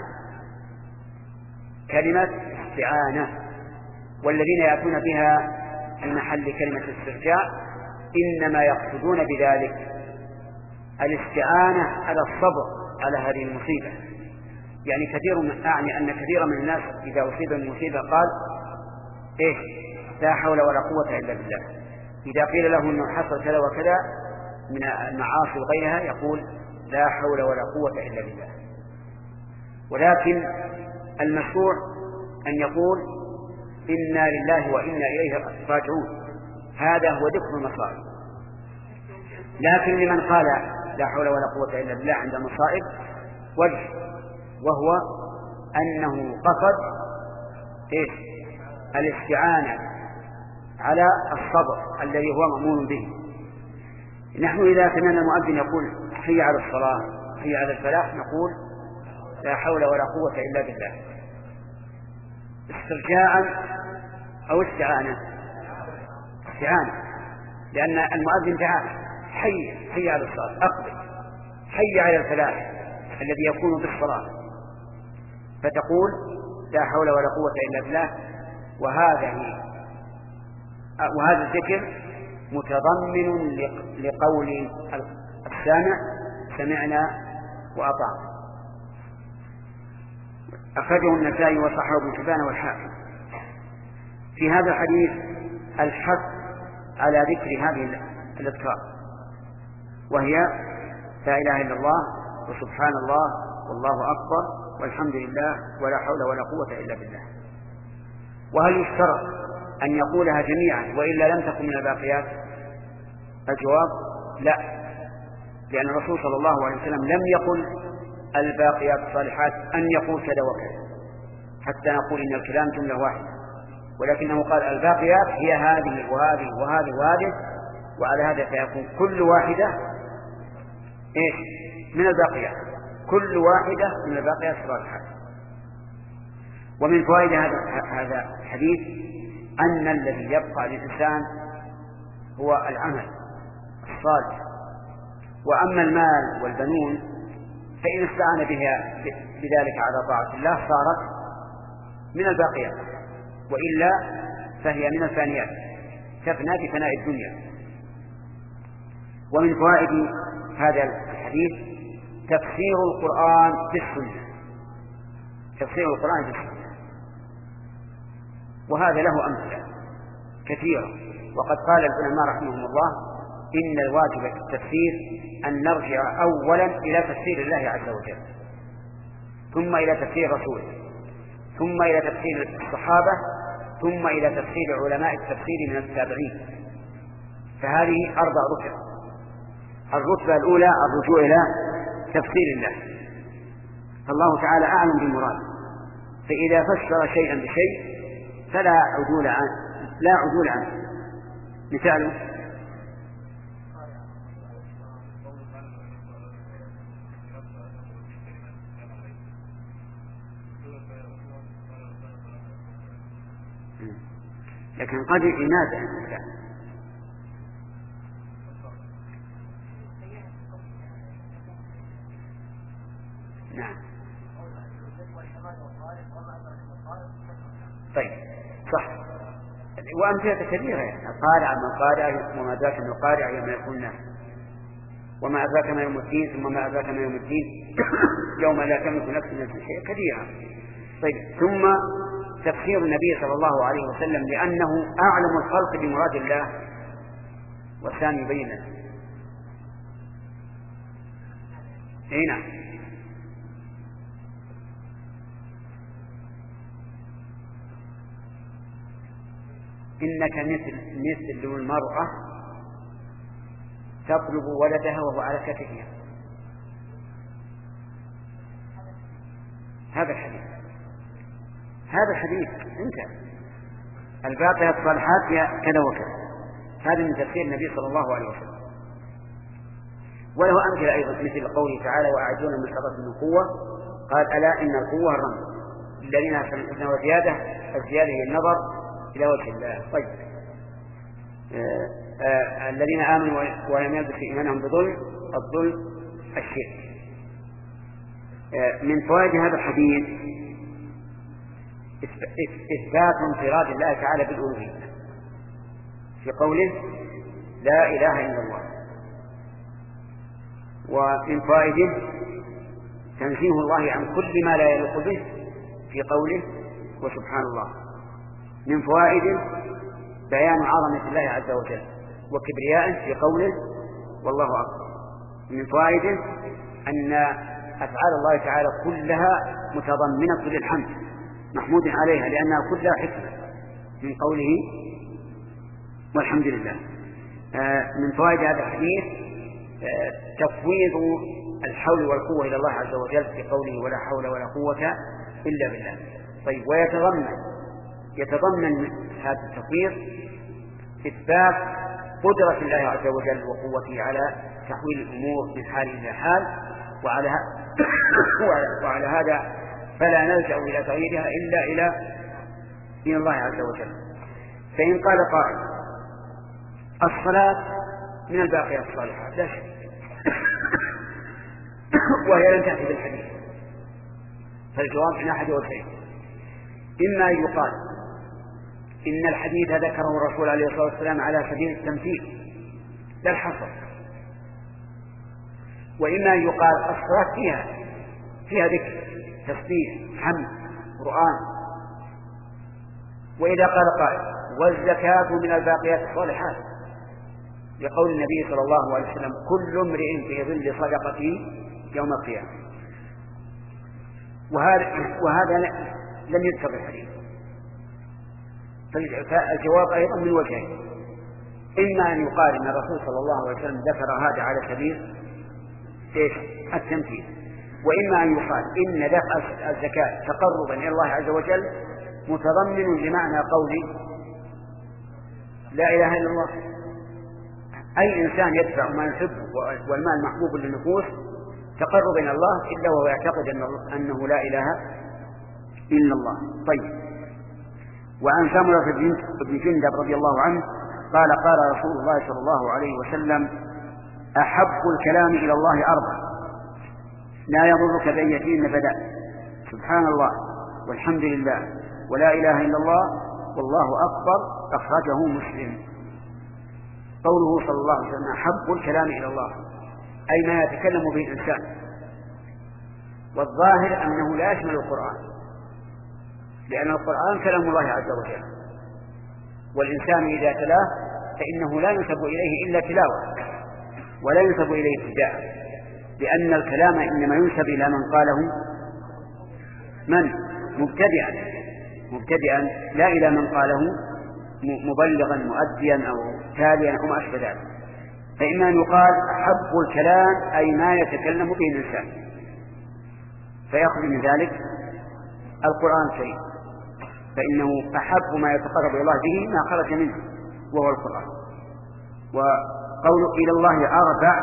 كلمة استعانة والذين يأتون بها المحل كلمة استرجاع إنما يقصدون بذلك الاستعانة على الصبر على هذه المصيبة. يعني كثير من أعني أن كثير من الناس إذا أصيب المصيبة قال إيه لا حول ولا قوة إلا بالله. إذا قيل له أنه حصل كذا وكذا من المعاصي وغيرها يقول لا حول ولا قوة إلا بالله. ولكن المشروع أن يقول إنا لله وإنا إليه راجعون، هذا هو ذكر المصائب. لكن لمن قال لا حول ولا قوة إلا بالله عند المصائب وجه، وهو أنه قصد إيه؟ الاستعانة على الصبر الذي هو مأمون به. نحن إذا سمعنا المؤذن يقول حي على الصلاة حي على الفلاح نقول لا حول ولا قوة إلا بالله، استرجاعا أو استعانة استعانة، لأن المؤذن تعالى حي حي على الصلاة أقبل، حي على الفلاح الذي يكون بالصلاة، فتقول لا حول ولا قوة إلا بالله. وهذا وهذا الذكر متضمن لقول السامع سمعنا وأطعنا. أخرجه النسائي وصححه ابن حبان والحاكم. في هذا الحديث الحث على ذكر هذه الأذكار، وهي لا إله إلا الله وسبحان الله والله أكبر والحمد لله ولا حول ولا قوة إلا بالله. وهل يشترط أن يقولها جميعا وإلا لم تكن من الباقيات؟ الجواب لا، لأن الرسول صلى الله عليه وسلم لم يقل الباقيات الصالحات أن يقول كذا وكذا حتى نقول إن الكلام جملة واحدة، ولكنه قال الباقيات هي هذه وهذه وهذه وهذه، وعلى هذا فيكون كل واحدة إيش من الباقيات، كل واحدة من الباقيات الصالحات. ومن فوائد هذا هذا الحديث أن الذي يبقى للإنسان هو العمل الصالح، وأما المال والبنون فإن استعان بها بذلك على طاعة الله صارت من الباقيات، وإلا فهي من الفانيات تفنى بفناء الدنيا. ومن فوائد هذا الحديث تفسير القرآن بالسنة، تفسير القرآن بالسنة، وهذا له أمثلة كثيرة. وقد قال العلماء رحمهم الله إن الواجب في التفسير أن نرجع أولا إلى تفسير الله عز وجل، ثم إلى تفسير رسوله، ثم إلى تفسير الصحابة، ثم إلى تفسير علماء التفسير من التابعين. فهذه أربع رتب. الرتبة الأولى الرجوع إلى تفسير الله، فالله تعالى أعلم بالمراد، فإذا فسر شيئا بشيء فلا عدول عنه، لا عدول عنه. مثاله لكن قد ينازع الإنسان. نعم طيب صح. وأمثلة كثيرة يعني القارعة ما القارعة وما ذاك من القارعة يوم يكون الناس وما أدراك ما يوم الدين ثم ما أدراك ما يوم الدين يوم لا تملك نفس من شيء كثيرة. طيب ثم تفسير النبي صلى الله عليه وسلم لأنه أعلم الخلق بمراد الله والثاني يبين هنا إنك مثل مثل المرأة تطلب ولدها وهو على كتفها. هذا الحديث هذا الحديث انت الباقية الصالحات كذا وكذا. هذا من تفسير النبي صلى الله عليه وسلم. وله أمثلة أيضا مثل قوله تعالى وأعدون من استطعتم من قوة قال ألا إن القوة الرمي الذين أحسنوا الحسنى وزيادة الزيادة هي النظر إلى وجه الله. طيب آه آه الذين آمنوا ولم يلبسوا إيمانهم بظلم الظلم الشرك. آه من فوائد هذا الحديث إثبات انفراد الله تعالى بالألوهية في قوله لا إله إلا الله. ومن فوائده تنزيه الله عن كل ما لا يليق به في قوله وسبحان الله. من فوائده بيان عظمة الله عز وجل وكبريائه في قوله والله أكبر. من فوائده أن أفعال الله تعالى كلها متضمنة للحمد محمود عليها لأنها كلها حكمة من قوله والحمد لله. من فوائد هذا الحديث تفويض الحول والقوة إلى الله عز وجل في قوله ولا حول ولا قوة إلا بالله. طيب ويتضمن يتضمن هذا التفويض إثبات قدرة الله عز وجل وقوته على تحويل الأمور من حال إلى حال وعلى وعلى هذا فلا نلجأ إلى تغييرها إلا إلى إلى الله عز وجل. فإن قال قائل الصلاة من الباقيات الصالحات لا شك وهي لم تأتي بالحديث فالجواب من أحد وجهين. إما أن يقال إن الحديث ذكره الرسول عليه الصلاة والسلام على سبيل التمثيل لا الحصر. وإما أن يقال الصلاة فيها فيها ذكر تسبيح حمد قرآن. وإذا قال قائل والزكاة من الباقيات الصالحات لقول النبي صلى الله عليه وسلم كل امرئ في ظل صدقته يوم القيامة. وهذا, وهذا لم يذكر الحديث. فالجواب أيضا من وجهين. إما أن يقال أن الرسول صلى الله عليه وسلم ذكر هذا على سبيل التمثيل. وإما أن يقال إن دفع الزكاة تقربا إلى الله عز وجل متضمن لمعنى قول لا إله إلا الله. أي إنسان يدفع ما يحبه والمال محبوب للنفوس تقرب إلى الله إلا وهو يعتقد أنه لا إله إلا الله. طيب وعن سمرة بن جندب رضي الله عنه قال قال رسول الله صلى الله عليه وسلم أحب الكلام إلى الله أربع لا يضرك بأيتين بدأ سبحان الله والحمد لله ولا إله إلا الله والله أكبر أخرجه مسلم. قوله صلى الله عليه وسلم أحب الكلام إلى الله أي ما يتكلم به الإنسان. والظاهر أنه لا يشمل القرآن لأن القرآن كلام الله عز وجل والإنسان إذا تلاه فإنه لا ينسب إليه إلا تلاوة ولا ينسب إليه ابتداء لأن الكلام إنما ينسب إلى من قاله من مبتدئا مبتدئا لا إلى من قاله مبلغا مؤديا أو تاليا أو ما أشبه ذلك. فإما أن يقال أحب الكلام أي ما يتكلم به الإنسان فيأخذ من ذلك القرآن الكريم فإنه أحب ما يتقرب إلى الله به ما خرج منه وهو القرآن. وقول إلى الله أربع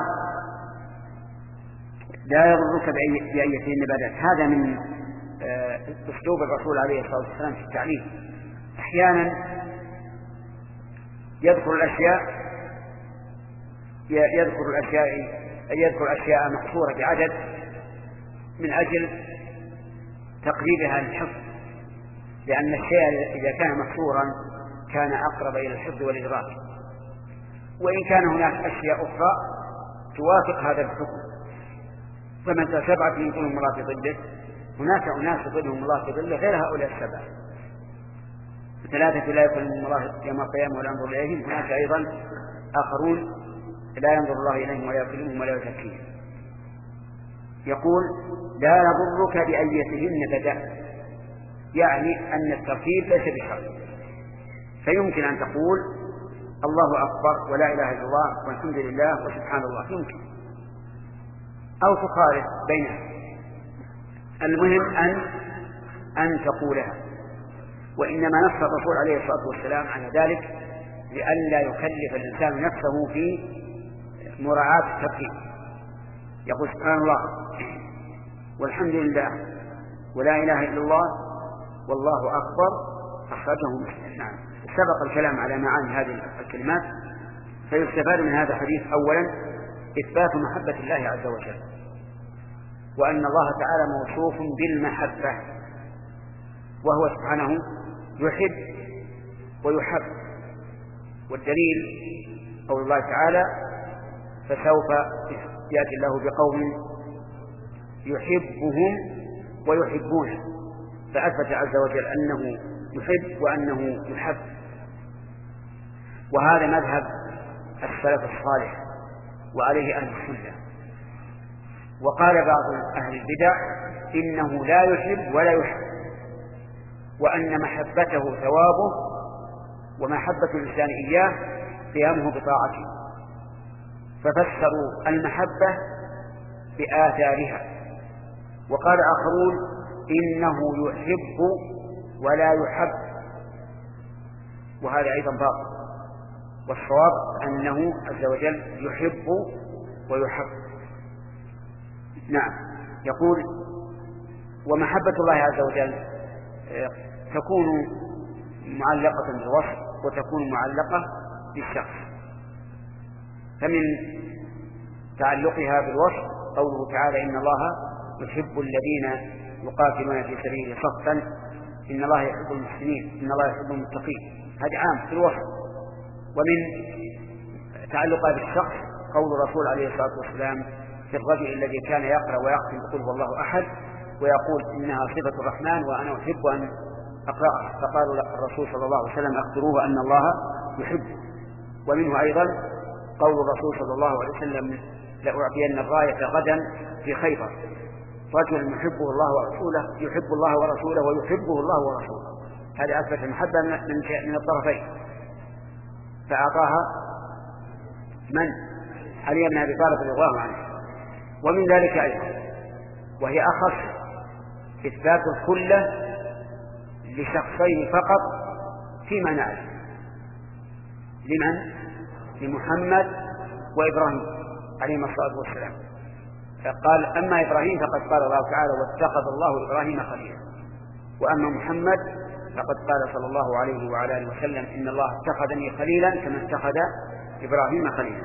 لا يضرك بأية النباتات، هذا من أسلوب الرسول عليه الصلاة والسلام في التعليم. أحيانا يذكر الأشياء يذكر الأشياء يذكر أشياء محصورة بعدد من أجل تقريبها للحفظ، لأن الشيء إذا كان محصورا كان أقرب إلى الحفظ والإدراك، وإن كان هناك أشياء أخرى توافق هذا الحكم. فمن سبعة يظلهم الله في ظله، هناك أناس يظلهم الله في ظله غير هؤلاء السبعة. ثلاثة لا يظلهم الله يوم القيامة ولا ينظر إليهم، هناك أيضا آخرون لا ينظر الله إليهم ولا يظلمهم ولا يزكيهم. يقول لا يضرك بأيتهن بدأت، يعني أن الترتيب ليس بشرط، فيمكن أن تقول الله أكبر ولا إله إلا الله والحمد لله وسبحان الله، يمكن، أو تخالف بينها. المهم أن أن تقولها. وإنما نص الرسول عليه الصلاة والسلام على ذلك لئلا يكلف الإنسان نفسه في مراعاة الترتيب. يقول سبحان الله والحمد لله ولا إله إلا الله والله أكبر، أخرجه مسلم. نعم، سبق الكلام على معاني هذه الكلمات. فيستفاد من هذا الحديث أولا إثبات محبة الله عز وجل، وأن الله تعالى موصوف بالمحبة، وهو سبحانه يحب ويحب. والدليل قول الله تعالى فسوف يأتي الله بقوم يحبهم ويحبونه، فأثبت عز وجل أنه يحب وأنه يحب. وهذا مذهب السلف الصالح وعليه أهل السنة. وقال بعض أهل البدع إنه لا يحب ولا يحب، وأن محبته ثوابه ومحبة الإنسان إياه قيامه بطاعته، ففسروا المحبة بآثارها. وقال آخرون إنه يحب ولا يحب، وهذا أيضا باطل، والصواب أنه عز وجل يحب ويحب. نعم. يقول ومحبة الله عز وجل تكون معلقة بالوصف وتكون معلقة بالشخص. فمن تعلقها بالوصف قوله تعالى إن الله يحب الذين يقاتلون في سبيله صفا إن الله يحب المحسنين إن الله يحب المتقين، هذا عام في الوصف. ومن تعلقها بالشخص قول الرسول عليه الصلاة والسلام في الرجل الذي كان يقرأ ويختم بقول هو الله أحد ويقول إنها صفة الرحمن وأنا أحب أن أقرأها، فقالوا الرسول صلى الله عليه وسلم أخبروه أن الله يحبه. ومنه أيضا قول الرسول صلى الله عليه وسلم لأعطين الراية غدا في خيبر، رجل يحبه الله ورسوله يحب الله ورسوله ويحبه الله ورسوله، هذا أثبت المحبة من الطرفين، فأعطاها من؟ علي بن أبي طالب رضي الله عنه. ومن ذلك أيضا وهي أخص إثبات الكلة لشخصين فقط فيما نعرف، لمن؟ لمحمد وإبراهيم عليهما الصلاة والسلام. فقال أما إبراهيم فقد قال الله تعالى واتخذ الله إبراهيم خليلا، وأما محمد فقد قال صلى الله عليه وعلى آله وسلم إن الله اتخذني خليلا كما اتخذ إبراهيم خليلا.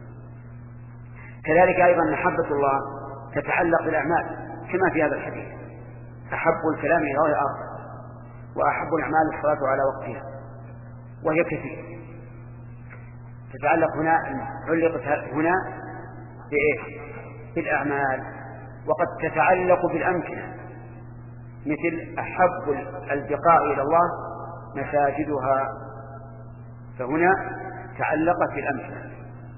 كذلك أيضا محبة الله تتعلق بالأعمال كما في هذا الحديث أحب الكلام إلى الله آخر وأحب الأعمال الصلاة على وقتها، وهي كثير تتعلق هنا علقت هنا بإيش؟ بالأعمال. وقد تتعلق بالأمكنة، مثل أحب البقاء إلى الله مساجدها، فهنا تعلقت بالأمكنة.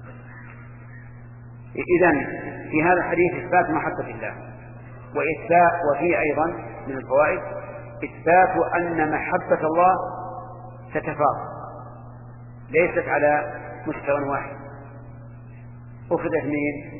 إذن في هذا الحديث إثبات محبة الله، وإثبات وفيه أيضا من الفوائد إثبات أن محبة الله تتفاضل ليست على مستوى واحد. أخذ اثنين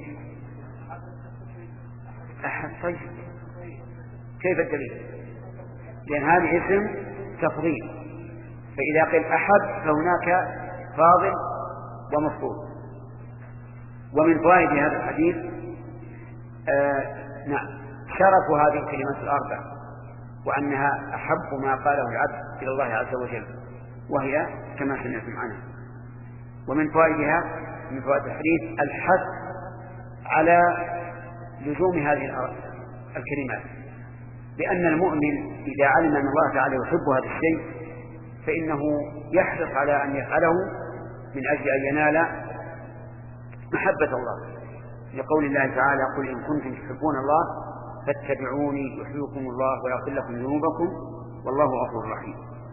أحد. طيب كيف الدليل؟ لأن هذه اسم التفضيل، فإذا قيل أحب فهناك فاضل ومفضول. ومن فوائد هذا الحديث آه نعم شرف هذه الكلمات الأربع، وأنها أحب ما قاله العبد إلى الله عز وجل، وهي كما سمعتم عنها. ومن فوائدها من فوائد الحديث الحث على لزوم هذه الكلمات، لأن المؤمن إذا علم أن الله تعالى يحب هذا الشيء فإنه يحرص على أن يفعله من أجل أن ينال محبة الله، لقول الله تعالى: قل إن كنتم تحبون الله فاتبعوني يحببكم الله ويغفر لكم ذنوبكم والله غفور رحيم.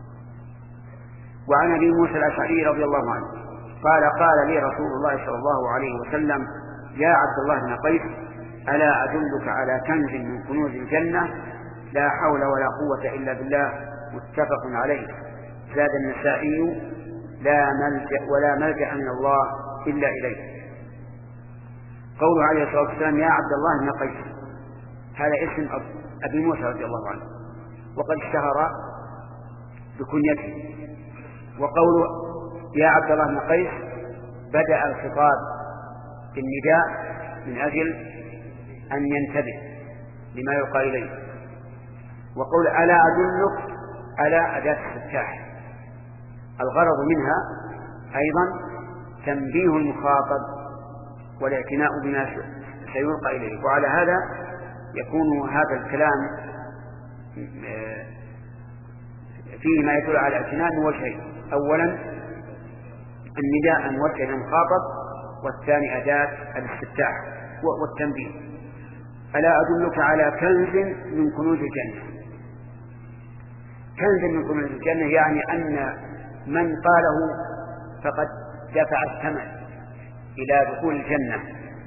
وعن أبي موسى الأشعري رضي الله عنه قال: قال لي رسول الله صلى الله عليه وسلم: يا عبد الله بن قيس، ألا أدلك على كنز من كنوز الجنة لا حول ولا قوة إلا بالله، متفق عليه. زاد النسائي: لا ملجأ ولا ملجأ من الله إلا إليه. قوله عليه الصلاة والسلام: يا عبد الله بن قيس، هذا اسم أبي موسى رضي الله عنه، وقد اشتهر بكنيته. وقوله يا عبد الله بن قيس بدأ الخطاب بالنداء من أجل أن ينتبه لما يقال إليه. وقول ألا أدلك، ألا أداة استفتاح، الغرض منها أيضا تنبيه المخاطب والاعتناء بما سيلقى إليه. وعلى هذا يكون هذا الكلام فيه ما يدل على الاعتناء من وجهين: أولا النداء موجه للمخاطب، والثاني أداة الاستفتاح والتنبيه. ألا أدلك على كنز من كنوز الجنة. كنز من كنوز الجنة يعني أن من قاله فقد دفع الثمن إلى دخول الجنة،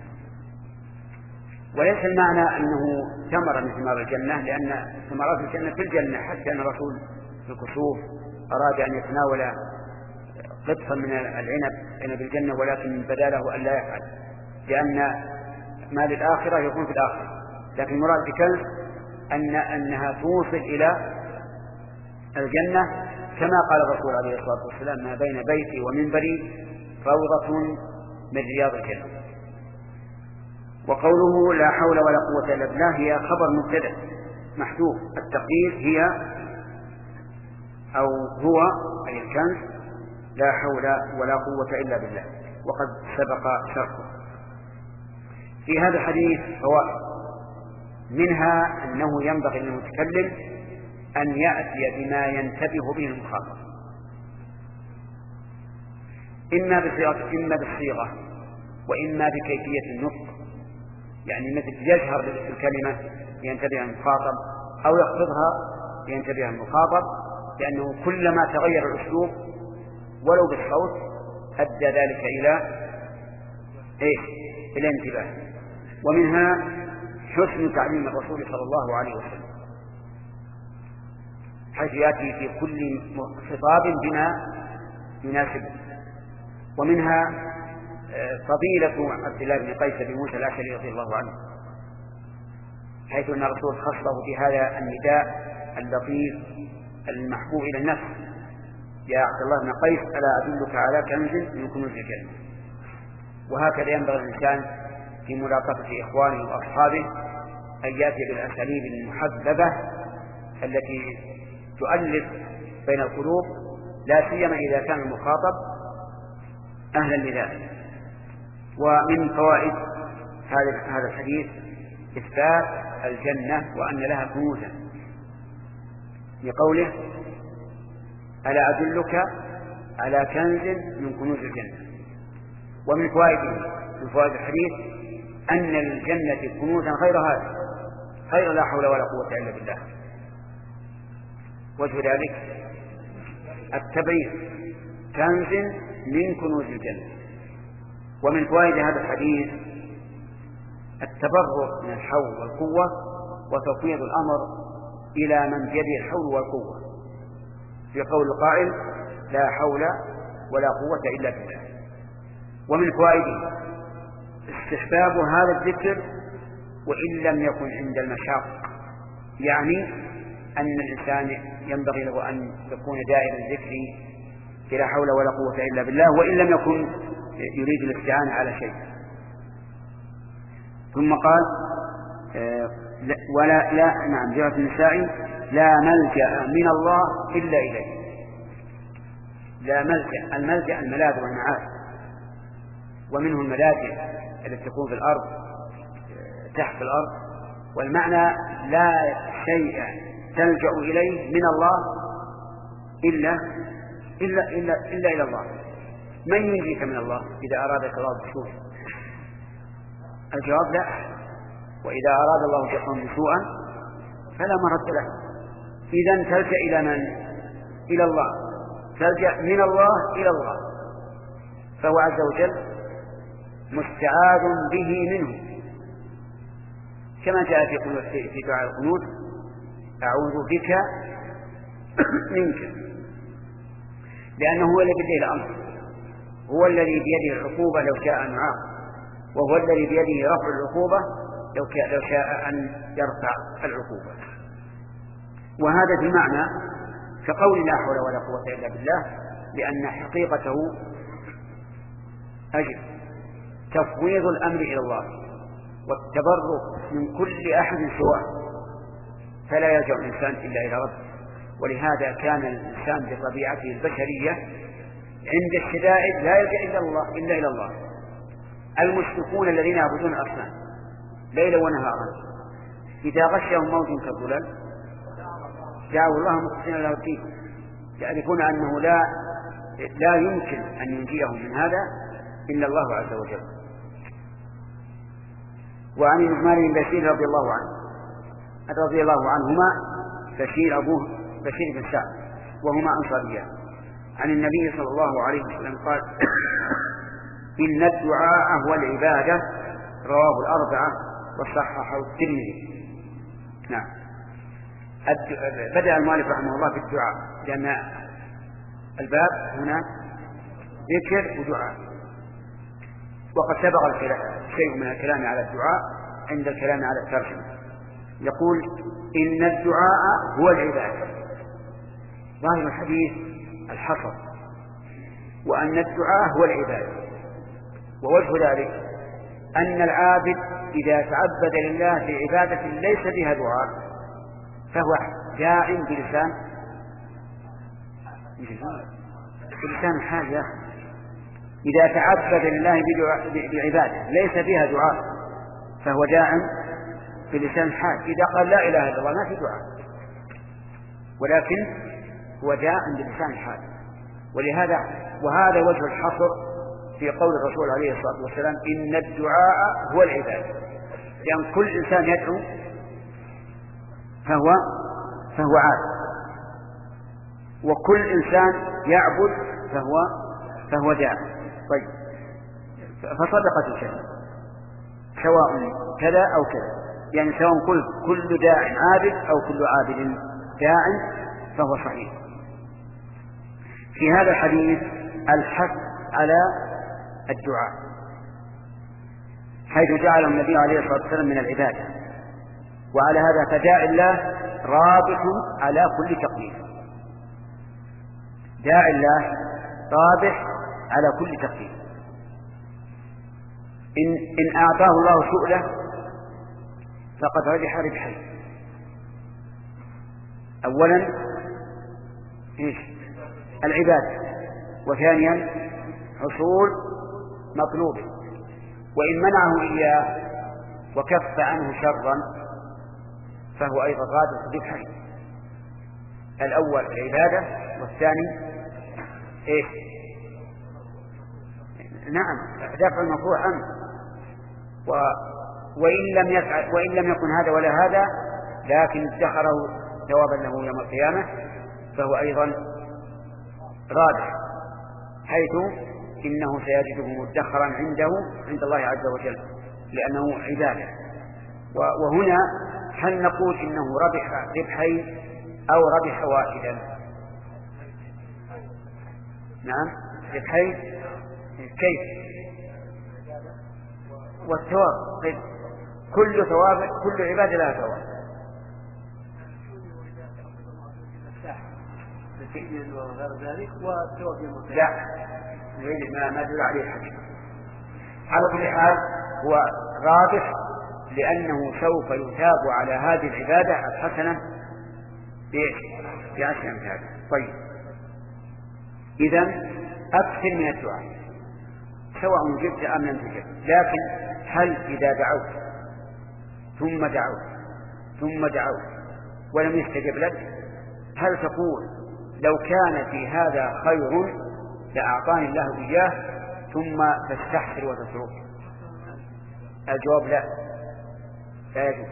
وليس المعنى أنه ثمر من ثمار الجنة، لأن ثمرات الجنة في الجنة، حتى أن الرسول في الكسوف أراد أن يتناول قطفا من العنب عنب الجنة، ولكن بدا له أن لا يفعل، لأن ما للآخرة يكون في الآخرة. لكن مراد بكنز أن أنها توصل إلى الجنة، كما قال الرسول عليه الصلاة والسلام: ما بين بيتي ومنبري روضة من رياض الجنة. وقوله لا حول ولا قوة إلا بالله هي خبر مبتدأ محذوف، التقدير هي أو هو أي الكنز لا حول ولا قوة إلا بالله، وقد سبق شرحه. في هذا الحديث فوائد، منها أنه ينبغي للمتكلم أن يأتي بما ينتبه به المخاطب، إما بصيغة إما بالصيغة وإما بكيفية النطق، يعني مثل يجهر بالكلمة لينتبه المخاطب أو يخفضها لينتبه المخاطب، لأنه كلما تغير الأسلوب ولو بالصوت أدى ذلك إلى إيه؟ إلى انتباه. ومنها حسن تعليم الرسول صلى الله عليه وسلم، حيث يأتي في كل خطاب بما يناسبه. ومنها فضيلة عبد الله بن قيس بن موسى الأشعري رضي الله عنه، حيث أن الرسول خصه بهذا النداء اللطيف المحبوب إلى النفس: يا عبد الله بن قيس، ألا أدلك على كنز من كنوز الجنة. وهكذا ينبغي الإنسان في ملاقاة إخوانه وأصحابه أن يأتي بالأساليب المحببة التي تؤلف بين القلوب، لا سيما إذا كان المخاطب أهلا لذلك. ومن فوائد هذا الحديث إثبات الجنة وأن لها كنوزا، لقوله ألا أدلك على كنز من كنوز الجنة. ومن فوائده من فوائد الحديث أن الجنة كنوزا غير هذا، غير لا حول ولا قوة إلا بالله. وجه ذلك التبرير: كنز من كنوز الجنة. ومن فوائد هذا الحديث التبرؤ من الحول والقوة وتفويض الأمر إلى من بيده الحول والقوة، في قول القائل: لا حول ولا قوة إلا بالله. ومن فوائده استحباب هذا الذكر وإن لم يكن عند المشاق، يعني أن الإنسان ينبغي له أن يكون دائما الذكر بلا حول ولا قوة إلا بالله، وإن لم يكن يريد الاستعانة على شيء. ثم قال ولا لا نعم جاء في النساء لا ملجأ من الله إلا إليه. لا ملجأ، الملجأ الملاذ والمعاد، ومنه الملاجئ التي تكون في الأرض تحت الأرض، والمعنى لا شيء تلجأ إليه من الله إلا إلا إلا إلا إلى الله. من ينجيك من الله إذا أرادك الله بسوء؟ الجواب لا. وإذا أراد الله بكم بسوءا فلا مرد له. إذن تلجأ إلى من؟ إلى الله، تلجأ من الله إلى الله، فهو عز وجل مستعاذ به منه، كما جاء في دعاء القنوت أعوذ بك منك، لأنه هو الذي بيده الأمر، هو الذي بيده العقوبة لو شاء أن يعاقب، وهو الذي بيده رفع العقوبة لو شاء أن يرفع العقوبة. وهذا في معنى كقول لا حول ولا قوة إلا بالله، لأن حقيقته أجل تفويض الأمر إلى الله والتبرؤ من كل أحد سواه، فلا يلجأ الإنسان إلا إلى ربه. ولهذا كان الإنسان بطبيعته البشرية عند الشدائد لا يلجأ إلا الله إلا إلى الله. المشركون الذين يعبدون الأصنام ليلا ونهارا إذا غشهم موج كالظلال دعوا الله مخلصين له الدين، يعرفون أنه لا لا يمكن أن ينجيهم من هذا إلا الله عز وجل. وعن النعمان بن بشير رضي الله عنه رضي الله عنهما، بشير أبوه بشير بن سعد، وهما أنصاريان، عن النبي صلى الله عليه وسلم قال إن الدعاء هو العبادة، رواه الأربعة وصححه الترمذي. نعم. بدأ المؤلف رحمه الله بالدعاء، لأن الباب هنا ذكر ودعاء، وقد سبق شيء من الكلام على الدعاء عند الكلام على الترجمة. يقول إن الدعاء هو العبادة، ظاهر الحديث الحصر، وأن الدعاء هو العبادة. ووجه ذلك أن العابد إذا تعبد لله بعبادة ليس بها دعاء فهو داع بلسان بلسان الحال يا أخي. إذا تعبد لله بعبادة ليس بها دعاء فهو داع بلسان الحال. إذا قال لا إله إلا الله ما في دعاء، ولكن هو داع بلسان الحال. ولهذا وهذا وجه الحصر في قول الرسول عليه الصلاة والسلام إن الدعاء هو العبادة، لأن يعني كل إنسان يدعو فهو فهو عابد، وكل إنسان يعبد فهو فهو داعي. طيب، فصدقت الكلمة سواء كذا أو كذا، يعني سواء قلت كل داع عابد أو كل عابد داع فهو صحيح. في هذا الحديث الحث على الدعاء، حيث جعله النبي عليه الصلاة والسلام من العبادة، وعلى هذا فداع الله رابح على كل تقدير. داع الله رابح على كل تقدير. إن, إن أعطاه الله سؤله فقد ربح ربحين: أولا إيش؟ العبادة، وثانيا حصول مطلوبه. وإن منعه إياه وكف عنه شرا فهو أيضا رابح ربحين: الأول العبادة، والثاني إيش؟ نعم، دفع المكروه عنه. و... وإن لم يفعل وإن لم يكن هذا ولا هذا لكن ادخره ثوابا له يوم القيامة فهو أيضا رابح، حيث إنه سيجده مدخرا عنده عند الله عز وجل لأنه عبادة. وهنا هل نقول إنه ربح ربحين أو ربح واحدا؟ نعم، ربحين. كيف؟ والثواب. كل ثواب كل عبادة لها ثواب. تكين وغير ذلك وتوجه لا ما ما دل عليه الحديث. على كل حال هو رابح لأنه سوف يثاب على هذه العبادة الحسنة بعشر أمثال. طيب إذن أكثر من الدعاء سواء جبت أم لم تجب، لكن هل إذا دعوت ثم دعوت ثم دعوت ولم يستجب لك هل تقول لو كان في هذا خير لأعطاني الله إياه ثم تستحسر وتترك؟ الجواب لا، لا يجوز.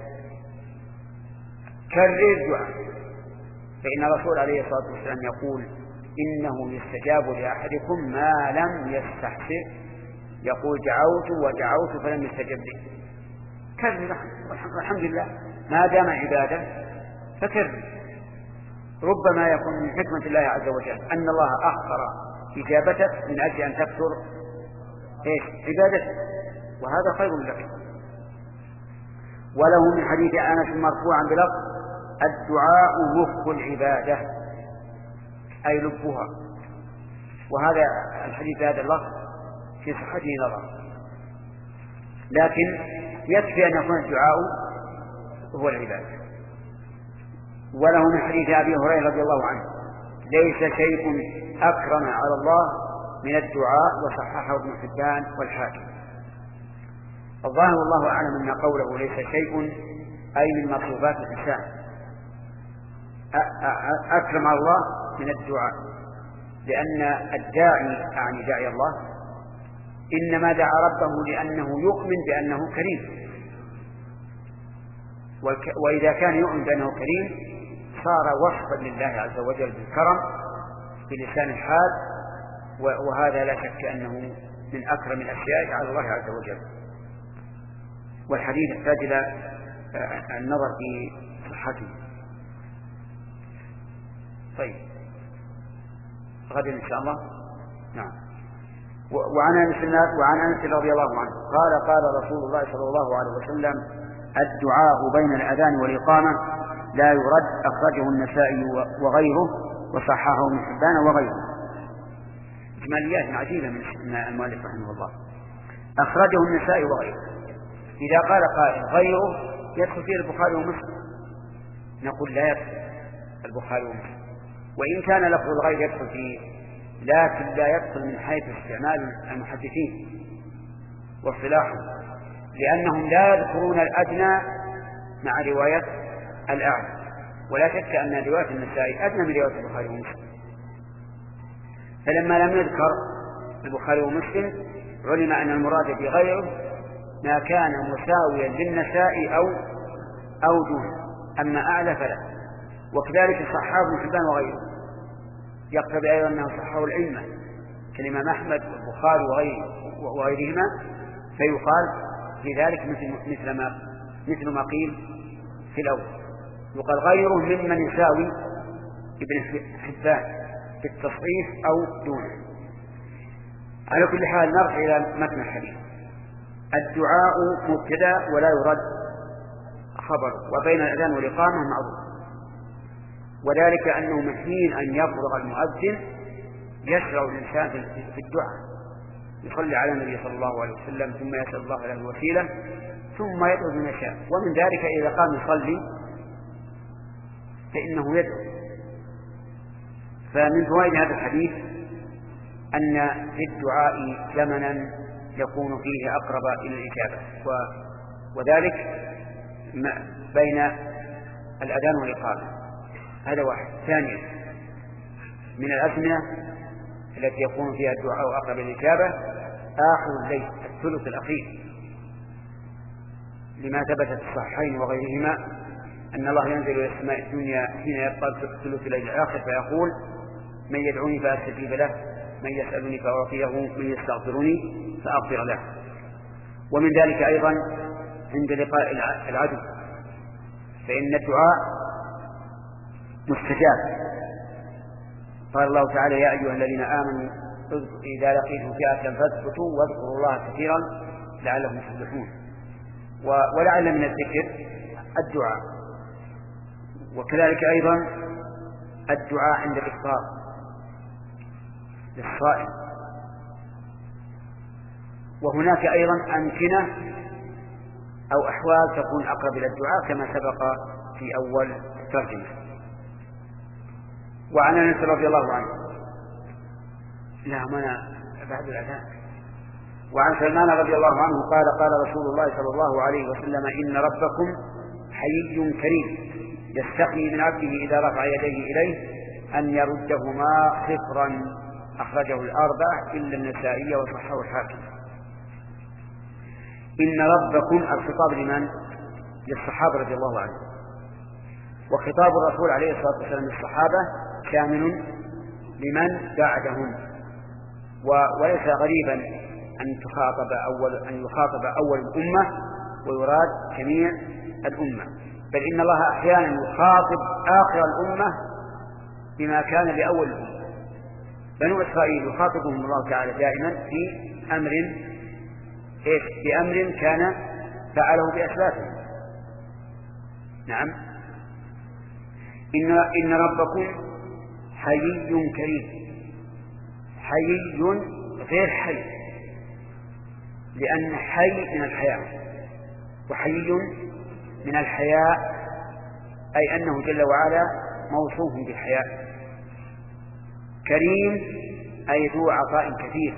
كرر الدعاء، فإن الرسول عليه الصلاة والسلام يقول إنه يستجاب لأحدكم ما لم يستحسر، يقول دعوت ودعوت فلم يستجب لي. كرر والحمد لله ما دام عبادة فكرر. ربما يكون من حكمة الله عز وجل أن الله أخر إجابتك من أجل أن تكثر إيش عبادتك، وهذا خير لك. وله من حديث أنس مرفوعا بلفظ الدعاء مخ العبادة أي لبها، وهذا الحديث هذا اللفظ في صحته نظر، لكن يكفي أن يكون الدعاء هو العبادة. وله من حديث أبي هريرة رضي الله عنه ليس شيء أكرم على الله من الدعاء، وصححه ابن حبان والحاكم. الظاهر والله أعلم أن قوله ليس شيء أي من مطلوبات الإنسان أكرم على الله من الدعاء، لأن الداعي أعني داعي الله إنما دعا ربه لأنه يؤمن بأنه كريم، وإذا كان يؤمن بأنه كريم صار وصفا لله عز وجل بالكرم بلسان الحال، وهذا لا شك أنه من أكرم الأشياء على الله عز وجل. والحديث يحتاج إلى النظر في صحته. طيب غدا إن شاء الله. نعم. وعن أنس وعن أنس رضي الله عنه قال قال رسول الله صلى الله عليه وسلم الدعاء بين الأذان والإقامة لا يرد، أخرجه النسائي وغيره وصححه ابن حبان وغيره. إجماليات عجيبة من المؤلف رحمه الله. أخرجه النسائي وغيره. إذا قال قائل غيره يدخل فيه البخاري ومسلم، نقول لا يدخل البخاري ومسلم، وإن كان لفظ الغير يدخل فيه، لكن لا يدخل من حيث استعمال المحدثين واصطلاحهم، لأنهم لا يذكرون الأدنى مع رواية الأعلى، ولا شك أن رواية النسائي أدنى من رواية البخاري ومسلم. فلما لم يذكر البخاري ومسلم علم أن المراد بغيره ما كان مساويا للنسائي أو أو دون، أما أعلى فلا. وكذلك صححه ابن حبان وغيره، يقتضي أيضا أنه صححه الأئمة كالإمام أحمد والبخاري وغيرهما، فيقال في ذلك مثل مثل ما مثل ما قيل في الأول، يقال غيره ممن يساوي ابن حبان في التصحيح أو دونه. على كل حال نرجع إلى متن الحديث. الدعاء مبتدأ ولا يرد خبر، وبين الأذان والإقامة معروف، وذلك أنه من حين أن يفرغ المؤذن يشرع الإنسان في الدعاء، يصلي على النبي صلى الله عليه وسلم ثم يسأل الله له الوسيلة ثم يدعو بما شاء. ومن ذلك إذا قام يصلي فإنه يدعو. فمن فوائد هذا الحديث أن في الدعاء زمنا يكون فيه أقرب إلى الإجابة، وذلك بين الأذان والإقامة. هذا واحد. ثانيا من الأزمنة التي يكون فيها الدعاء أقرب إلى الإجابة آخر الليل الثلث الأخير، لما ثبت في الصحيحين وغيرهما أن الله ينزل إلى السماء الدنيا حين يبقى ثلث الليل الآخر فيقول من يدعوني فأستجيب له، من يسألني فأعطيه، من يستغفرني فأغفر له. ومن ذلك أيضا عند لقاء العدو فإن الدعاء مستجاب. قال الله تعالى يا أيها الذين آمنوا إذا لقيتم فئة فاثبتوا واذكروا الله كثيرا لعلهم تفلحون. ولعل من الذكر الدعاء. وكذلك أيضا الدعاء عند الإفطار للصائم. وهناك أيضا أمكنة أو أحوال تكون أقرب إلى الدعاء كما سبق في أول الترجمة. وعن أنس رضي الله عنه لا منا بعد الأذان. وعن سلمان رضي الله عنه قال قال رسول الله صلى الله عليه وسلم إن ربكم حيي كريم يستحيي من عبده إذا رفع يديه إليه أن يردهما صفرا، أخرجه الأربعة إلا النسائي وصححه الحاكم. إن ربكم الخطاب لمن؟ للصحابة رضي الله عنهم، وخطاب الرسول عليه الصلاة والسلام للصحابة شامل لمن بعدهم، وليس غريبا أن تخاطب أول أن يخاطب أول الأمة ويراد جميع الأمة، بل إن الله أحيانا يخاطب آخر الأمة بما كان لأول الأمة. بنو إسرائيل يخاطبهم الله تعالى دائما في أمر إيش؟ بأمر كان فعله بأسلافهم. نعم. إن إن ربكم حيي كريم. حيي غير حي، لأن حي من الحياة، وحيي من الحياء، أي أنه جل وعلا موصوف بالحياء. كريم أي ذو عطاء كثير.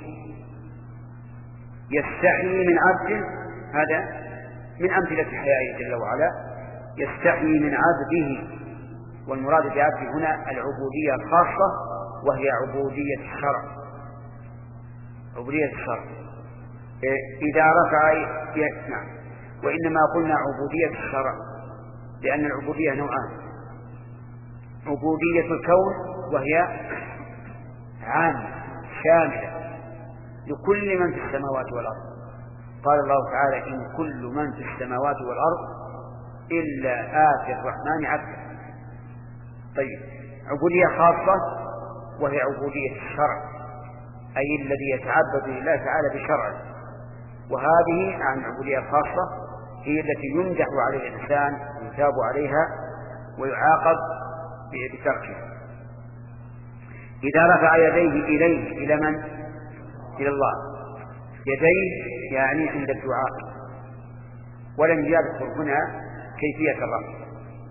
يستحيي من عبده، هذا من أمثلة حيائه جل وعلا، يستحيي من عبده، والمراد بعبده هنا العبودية الخاصة وهي عبودية الشرع. عبودية الشرع إذا رفع نعم. وإنما قلنا عبودية الشرع لأن العبودية نوعان: عبودية الكون وهي عامة شاملة لكل من في السماوات والأرض. قال الله تعالى: إن كل من في السماوات والأرض إلا آتي الرحمن عبدا. طيب، عبودية خاصة وهي عبودية الشرع، أي الذي يتعبد لله تعالى بشرعه، وهذه عن العبودية الخاصة هي التي يمدح عليها الإنسان ويثاب عليها ويعاقب بتركها. إذا رفع يديه إليه، إلى من؟ إلى الله. يديه يعني عند الدعاء، ولم يذكر هنا كيفية الرفع،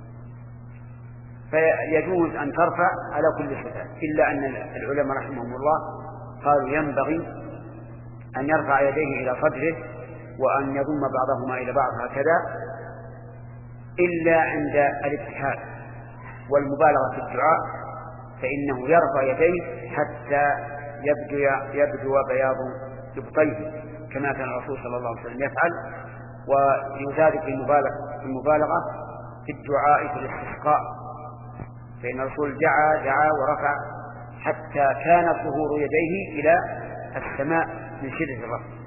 فيجوز أن ترفع على كل صفات، إلا أن العلماء رحمهم الله قالوا ينبغي أن يرفع يديه إلى صدره وأن يضم بعضهما إلى بعض هكذا، إلا عند الابتهال والمبالغة في الدعاء فإنه يرفع يديه حتى يبدو, يبدو بياض إبطيه كما كان الرسول صلى الله عليه وسلم يفعل. ويزاد في المبالغة في الدعاء في الاستسقاء، فإن الرسول دعا دعا ورفع حتى كان ظهور يديه إلى السماء من شدة الرفع.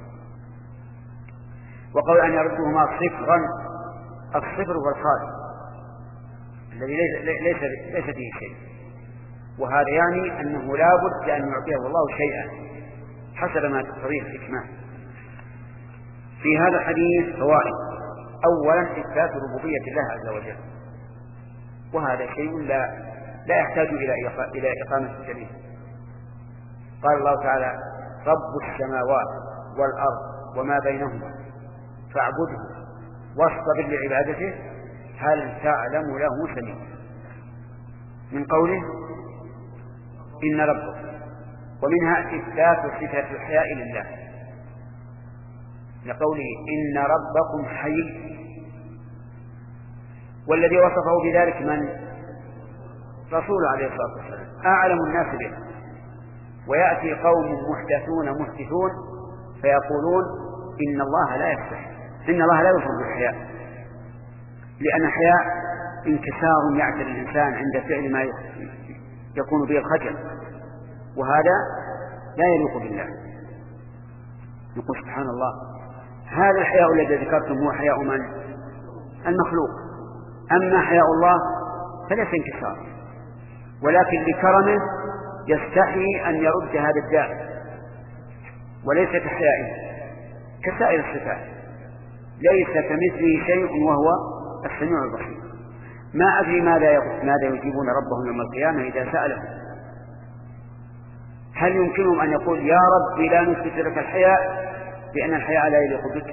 وقول أن يردهما صفرا، الصفر هو الخالي الذي ليس ليس فيه شيء، وهذا يعني أنه لا بد أن يعطيه الله شيئا حسب ما تقتضيه الحكمة. في هذا الحديث فوائد: أولا إثبات ربوبية الله عز وجل، وهذا شيء لا لا يحتاج إلى إلى إقامة الدليل. قال الله تعالى: رب السماوات والأرض وما بينهما فاعبده واصطبر لعبادته هل تعلم له سميع. من قوله إن ربك، ومنها إثبات صفة الحياء لله لقوله إن ربكم حي، والذي وصفه بذلك من؟ رسول عليه الصلاة والسلام أعلم الناس به. ويأتي قوم محدثون محدثون فيقولون إن الله لا يستحي، إن الله لا يوصف بالحياء، لأن الحياء انكسار يعتري الإنسان عند فعل ما يكون به الخجل، وهذا لا يليق بالله. نقول سبحان الله، هذا الحياء الذي ذكرتم هو حياء من؟ المخلوق. أما حياء الله فليس انكسار، ولكن لكرمه يستحي أن يرد هذا الداء، وليس كحيائه كسائر الصفات، ليس كمثله شيء وهو السميع البصير. ما أدري ماذا ماذا يجيبون ربهم يوم القيامة إذا سألهم. هل يمكنهم أن يقول يا رب لا نثبت لك الحياء لأن الحياء لا يليق بك؟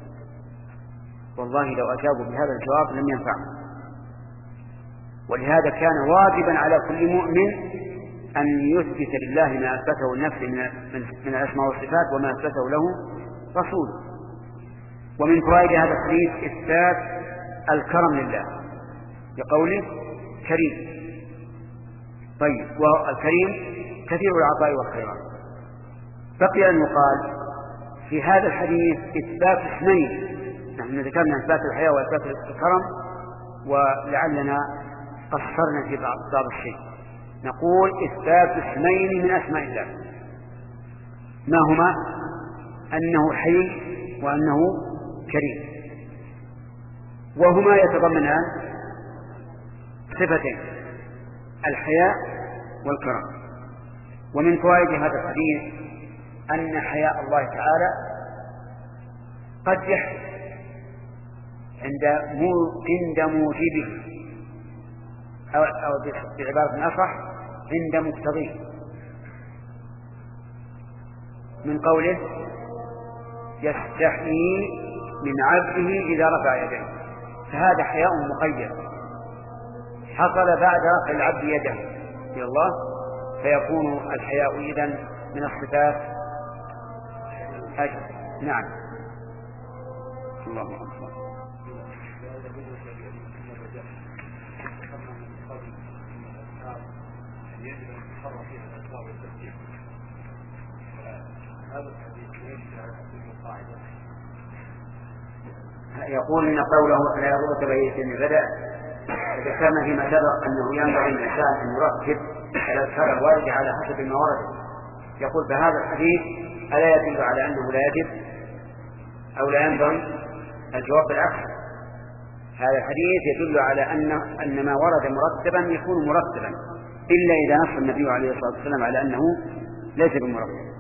والله لو أجابوا بهذا الجواب لم ينفعهم. ولهذا كان واجبا على كل مؤمن أن يثبت لله ما أثبته لنفسه من الأسماء والصفات وما أثبته له رسوله. ومن فوائد هذا الحديث إثبات الكرم لله بقوله كريم. طيب، والكريم كثير العطاء والخيرات. بقي أن يقال في هذا الحديث إثبات اسمين. نحن ذكرنا إثبات الحياة وإثبات الكرم، ولعلنا قصرنا في بعض الشيء. نقول إثبات اسمين من أسماء الله، ما هما؟ أنه حي وأنه كريم، وهما يتضمنان صفتين: الحياء والكرم. ومن فوائد هذا الحديث أن حياء الله تعالى قد يحدث عند عند موجبه، أو, أو بعبارة أصح عند مقتضيه، من قوله يستحيي من عبده إذا رفع يديه، فهذا حياء مقيد حصل بعد رفع العبد يده إلى الله، فيكون الحياء إذن من الصفات أجل. نعم. الله أكبر. يقول إن قوله لا يضرك بأي سن بدأ ذكرنا فيما سبق أنه ينبغي الإنسان أن يركز الأذكار الواردة على حسب ما ورد. يقول فهذا الحديث ألا يدل على أنه لا يجب أو لا ينبغي؟ الجواب بالعكس، هذا الحديث يدل على أن أن ما ورد مرتبا يكون مرتبا، إلا إذا نص النبي عليه الصلاة والسلام على أنه ليس بمرتب.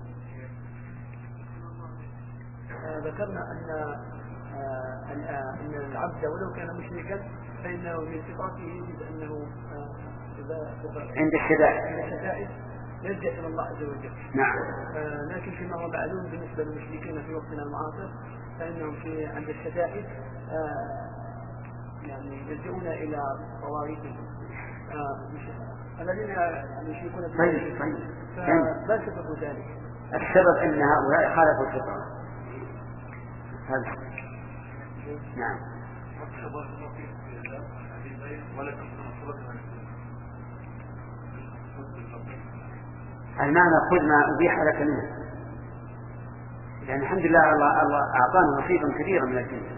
ذكرنا أن أن العبد ولو كان مشركا فإنه من صفاته يجب أنه عند الشدائد عند الشدائد يلجأ إلى الله عز وجل. نعم. لكن فيما هو معلوم بالنسبة للمشركين في وقتنا المعاصر فإنهم في عند الشدائد يعني يلجؤون إلى طوائفهم الذين يشركون بالله. فما سبب ذلك؟ السبب أن هؤلاء خالفوا الفطرة. هذا نعم. المعنى خذ ما أبيح لك منه، يعني الحمد لله الله, الله أعطانا نصيبا كبيرا من الدنيا،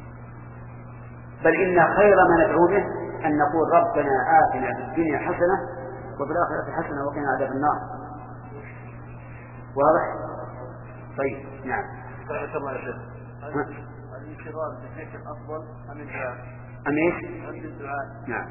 بل إن خير ما ندعو به أن نقول ربنا آتنا في الدنيا حسنة وفي الآخرة حسنة وقنا عذاب النار. واضح؟ طيب. نعم. الانشغال بالذكر أفضل أم الدعاء؟ أم إيش؟ أم الدعاء؟ نعم.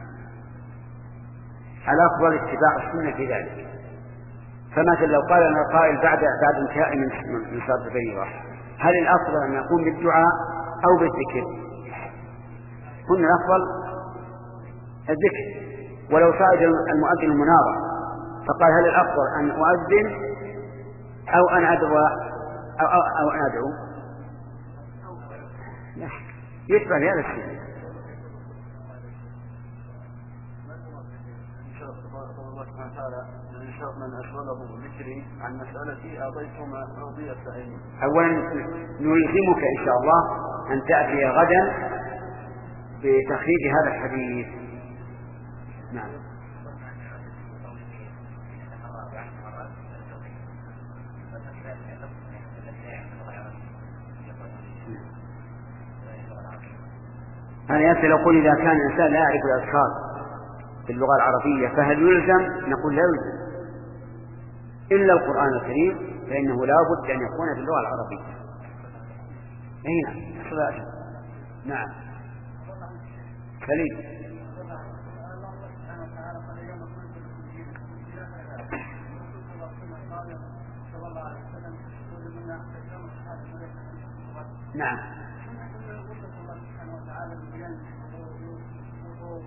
الأفضل اتباع السنة في ذلك. فمثلا لو قال لنا قائل بعد بعد انتهاء من من صلاة الفريضة هل الأفضل أن يقوم بالدعاء أو بالذكر؟ قلنا الأفضل الذكر. ولو صعد المؤذن المنارة فقال هل الأفضل أن أؤذن أو أن أدعو أو, أو, أو أن أدعو؟ لا يشبه هذا الشيء. من أشغله ذكري عن مسألتي أعطيتم أرضي السعيد. أولا نلزمك إن شاء الله أن تأتي غدا بتخريج هذا الحديث. نعم. أنا يسأل يقول إذا كان الإنسان لا يعرف الأذكار في اللغة العربية فهل يلزم؟ نقول لا يلزم إلا القرآن الكريم فإنه لا بد أن يكون في اللغة العربية. أي نعم. نعم. سليم. نعم.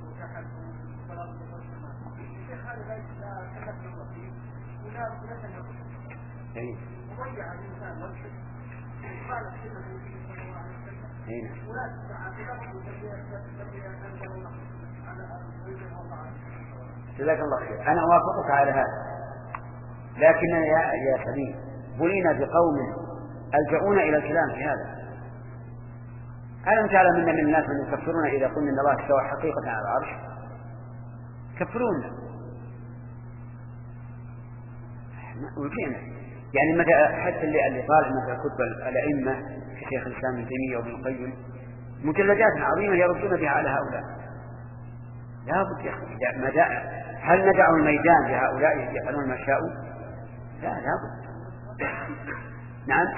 إيه. هنا. جزاك الله خير. أنا أوافقك على هذا، لكن يا يا سليم بلينا بقوم ألجؤون إلى الكلام في هذا. ألم تعلم أن من الناس من يكفرون إذا قلنا إن الله استوى حقيقة على العرش؟ كفرون وجينا يعني متى حتى اللي اللي طالع مثل كتب الأئمة كشيخ الإسلام ابن تيمية وابن القيم مجلدات عظيمة يردون بها على هؤلاء. لا بد يا أخي، هل ندع الميدان لهؤلاء يفعلون ما شاءوا؟ لا لا بد. نعم.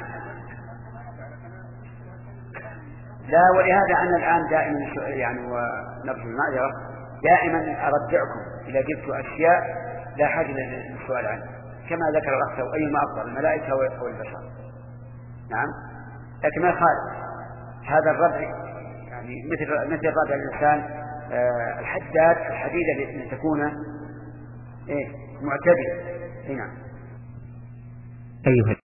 لا، ولهذا أنا الآن دائما يعني ونرجو المعذرة دائما أرجعكم إذا جبت أشياء لا حاجة للسؤال عنها، كما ذكر الأخ أيما أفضل الملائكة أو البشر. نعم، لكن ما يخالف هذا الربع يعني مثل مثل ربع الإنسان آه الحداد الحديدة لتكون إيه معتدلة. نعم. أيها